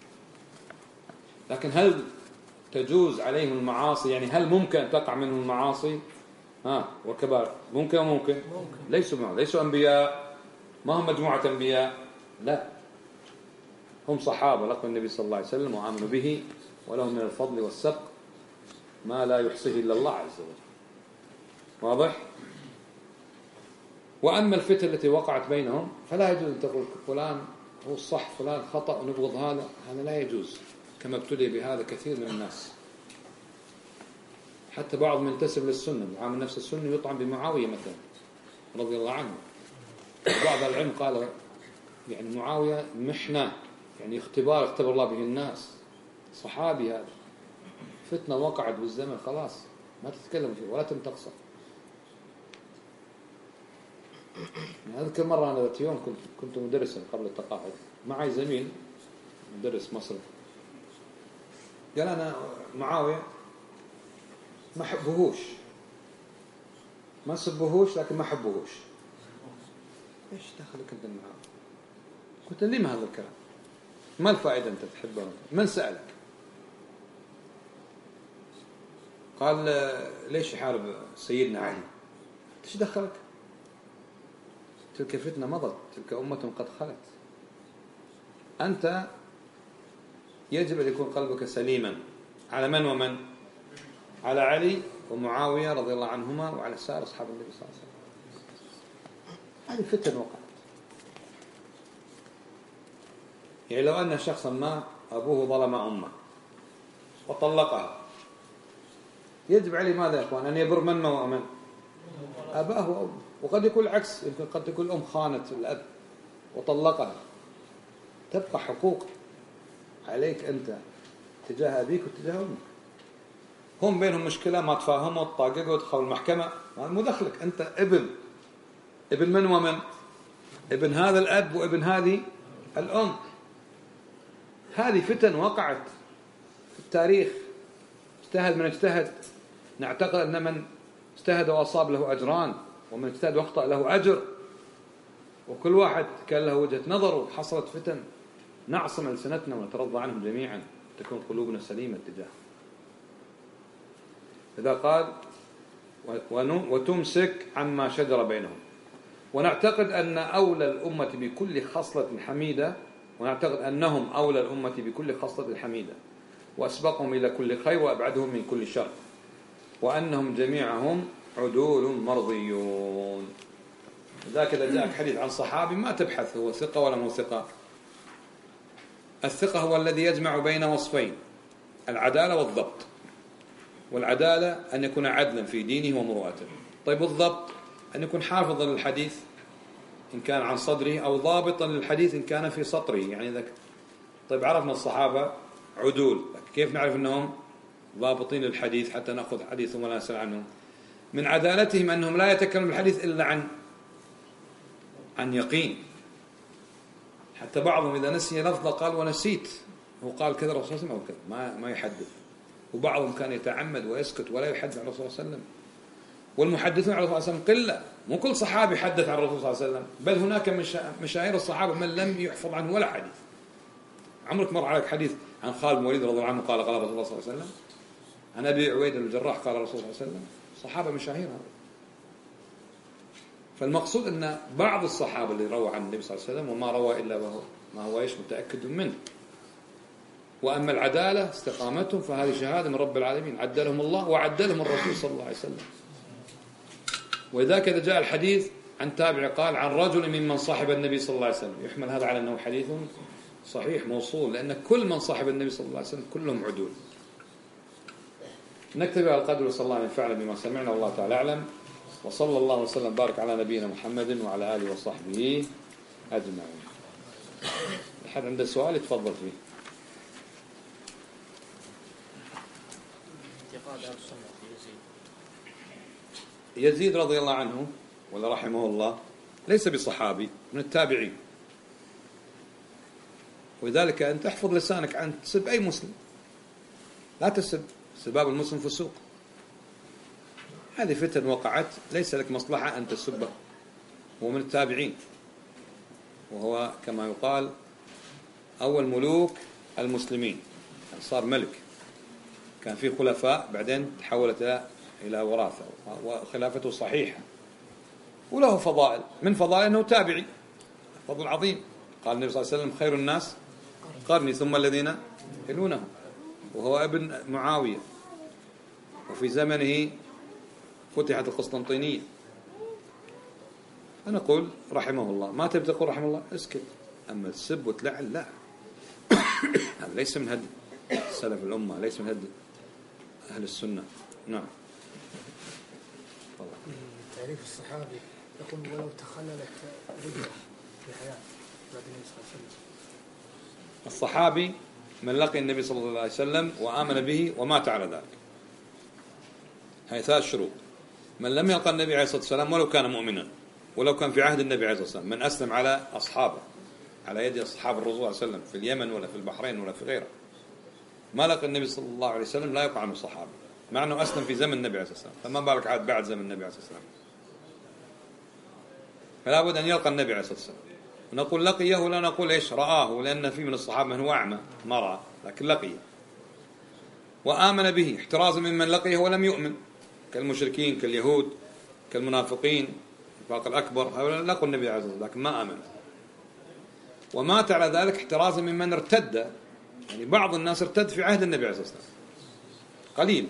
لكن هل تجوز عليهم المعاصي؟ يعني هل ممكن تقع منهم المعاصي؟ وكبار ممكن وممكن، ليسوا أنبياء، ما هم مجموعة أنبياء، لا، هم صحابة لقوا النبي صلى الله عليه وسلم وآمنوا به، ولهم من الفضل والسبق ما لا يحصيه إلا الله عز وجل. واضح؟ وأما الفتن التي وقعت بينهم فلا يجوز أن تقول فلان هو الصح فلان خطأ ونبغض هذا لا يجوز، كما ابتلي بهذا كثير من الناس. حتى بعض من ينتسب للسنة يعامل نفس السنة يطعن بمعاوية مثلا رضي الله عنه. بعض العلم قال يعني معاوية محنة، يعني اختبر الله به الناس، صحابي هذا، فتنة وقعت بالزمن خلاص ما تتكلم فيه ولا تنتقصه. يعني أذكر مرة أنا ذات يوم كنت مدرسا قبل التقاعد، معي زميل مدرس مصري، قال أنا معاوية ما حبهوش، ما سبهوش لكن ما حبهوش. إيش دخلك أنت معاوية؟ قلت لي ما هذا الكلام، ما الفائدة أنت تحبه؟ من سألك؟ قال ليش يحارب سيدنا علي؟ إيش دخلك؟ تلك فتنة مضت، تلك أمة قد خلت. أنت يجب أن يكون قلبك سليما على من ومن؟ على علي ومعاوية رضي الله عنهما وعلى سائر أصحاب النبي صلى الله عليه وسلم. هذه فتن وقعت. يعني لو أن شخصا ما أبوه ظلم أمه وطلقها، يجب عليه ماذا يا أخوان؟ أن يبر من ومن؟ أباه وأمه. وقد يكون العكس، يمكن قد تكون الأم خانت الأب وطلقها، تبقى حقوق عليك أنت تجاه أبيك وتجاه أمك. هم بينهم مشكلة ما تفاهموا تطاققوا تدخلوا المحكمة، مو دخلك، أنت ابن من ومن؟ ابن هذا الأب وابن هذه الأم. هذه فتن وقعت في التاريخ، اجتهد من اجتهد. نعتقد أن من اجتهد وأصاب له أجران، ومن اجتهد واخطأ له أجر، وكل واحد كان له وجهة نظر. حصلت فتن نعصم ألسنتنا ونترضى عنهم جميعا، تكون قلوبنا سليمة تجاههم. إذا قال وتمسك عما شجر بينهم. ونعتقد أن أولى الأمة بكل خصلة حميدة، ونعتقد أنهم أولى الأمة بكل خصلة حميدة، وأسبقهم إلى كل خير وأبعدهم من كل شر، وأنهم جميعهم عدول مرضيون. ذاك إذا جاءك حديث عن صحابي ما تبحث هو ثقة ولا مو ثقة. الثقة هو الذي يجمع بين وصفين: العدالة والضبط. والعدالة أن يكون عدلا في دينه ومروءته. طيب الضبط أن يكون حافظا للحديث إن كان عن صدره، أو ضابطا للحديث إن كان في سطره. يعني ذاك. طيب عرفنا الصحابة عدول، كيف نعرف أنهم ضابطين للحديث حتى نأخذ حديثهم ولا نسأل عنهم؟ من عدالتهم أنهم لا يتكلمون بالحديث إلا عن يقين. حتى بعضهم إذا نسي لفظة قال ونسيت، هو قال كذا الرسول صلى الله عليه وسلم أو كذا، ما يحدث. وبعضهم كان يتعمد ويسكت ولا يحدث عن الرسول صلى الله عليه وسلم. والمحدثون عن الرسول صلى الله عليه وسلم قلة، مو كل صحابي حدث عن الرسول صلى الله عليه وسلم، بل هناك مشاهير الصحابة من لم يحفظ عنه ولا حديث. عمرك مر عليك حديث عن خالد بن الوليد رضي الله عنه قال الرسول صلى الله عليه وسلم؟ عن أبي عبيدة الجراح قال الرسول صلى الله عليه وسلم؟ صحابة مشاهير هذا. فالمقصود أن بعض الصحابة اللي روى عن النبي صلى الله عليه وسلم وما روى إلا ما هو متأكد منه. وأما العدالة استقامتهم فهذه شهادة من رب العالمين، عدلهم الله وعدلهم الرسول صلى الله عليه وسلم. وإذا كذا جاء الحديث عن تابع قال عن رجل ممن صاحب النبي صلى الله عليه وسلم، يحمل هذا على أنه حديث صحيح موصول، لأن كل من صاحب النبي صلى الله عليه وسلم كلهم عدول. نكتفي على القدر، وصلى الله عليه وسلم بما سمعنا، والله تعالى أعلم. وصلى الله وسلم بارك على نبينا محمد وعلى آله وصحبه أجمعين. أحد عنده سؤال يتفضل فيه. يزيد رضي الله عنه ولا رحمه الله ليس بصحابي، من التابعين. ولذلك أن تحفظ لسانك عن تسب أي مسلم. لا تسب، سباب المسلم فسوق. هذه فتن وقعت، ليس لك مصلحة أن تسبه. هو من التابعين، وهو كما يقال أول ملوك المسلمين. صار ملك، كان فيه خلفاء بعدين تحولت إلى وراثة، وخلافته صحيحة وله فضائل. من فضائل أنه تابعي، فضل عظيم. قال النبي صلى الله عليه وسلم خير الناس قرني ثم الذين يلونهم، وهو ابن معاوية، وفي زمنه فتحت القسطنطينية. أنا أقول رحمه الله. ما تبي تقول رحمه الله اسكت. أما تسب وتلعن لا، هذا ليس من هدي سلف الأمة، ليس من هدي أهل السنة. نعم. تعريف الصحابي يقول ولو تخللت رجله في حياة بعد النبي صلى الله عليه وسلم. الصحابي من لقي النبي صلى الله عليه وسلم وآمن به ومات على ذلك. هاي ثلاث شروط. من لم يلقى النبي عليه الصلاة والسلام ولو كان مؤمنا، ولو كان في عهد النبي عليه الصلاة والسلام، من أسلم على أصحابه، على يد أصحاب الرسول صلى الله عليه وسلم في اليمن ولا في البحرين ولا في غيره، ما لقى النبي صلى الله عليه وسلم لا يقع عنه صحابي، مع أنه أسلم في زمن النبي عليه الصلاة والسلام، فما بالك عاد بعد زمن النبي عليه الصلاة والسلام. فلا بد أن يلقى النبي عليه الصلاة والسلام. ونقول لقيه ولا نقول إيش رآه، لأن في من الصحابة من هو أعمى ما رأى، لكن لقيه وآمن به احترازا ممن لقيه ولم يؤمن، كالمشركين كاليهود كالمنافقين النفاق الأكبر، هؤلاء لقوا النبي عليه الصلاة والسلام لكن ما آمن. ومات على ذلك احترازا ممن ارتد، يعني بعض الناس ارتد في عهد النبي عليه الصلاة والسلام قليل.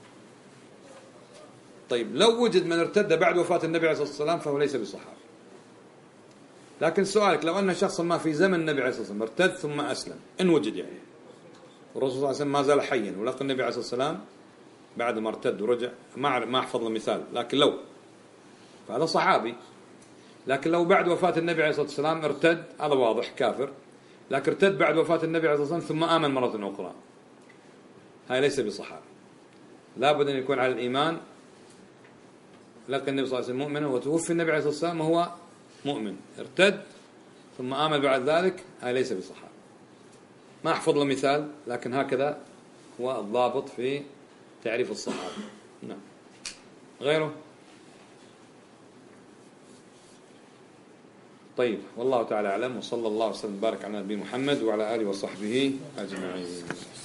طيب لو وجد من ارتد بعد وفاة النبي عليه الصلاة والسلام فهو ليس بصحابي. لكن سؤالك لو أن شخصا ما في زمن النبي عليه الصلاة والسلام ارتد ثم أسلم، إن وجد يعني والرسول صلى الله عليه وسلم ما زال حيا ولقى النبي عليه الصلاة والسلام بعد ما ارتد ورجع، ما أحفظ له مثال، لكن لو فهذا صحابي. لكن لو بعد وفاة النبي عليه الصلاة والسلام ارتد، هذا واضح كافر. لكن ارتد بعد وفاة النبي عليه الصلاة والسلام ثم آمن مرة أخرى، هاي ليس بصحابي. لا بد أن يكون على الإيمان. لقى النبي صلى الله عليه وسلم مؤمنا وتوفي النبي عليه الصلاة والسلام وهو مؤمن ارتد ثم آمن بعد ذلك، هذا ليس بصحابي. ما أحفظ له مثال، لكن هكذا هو الضابط في تعريف الصحابة. نعم. غيره؟ طيب، والله تعالى أعلم، وصلى الله وسلم وبارك على نبينا محمد وعلى آله وصحبه أجمعين.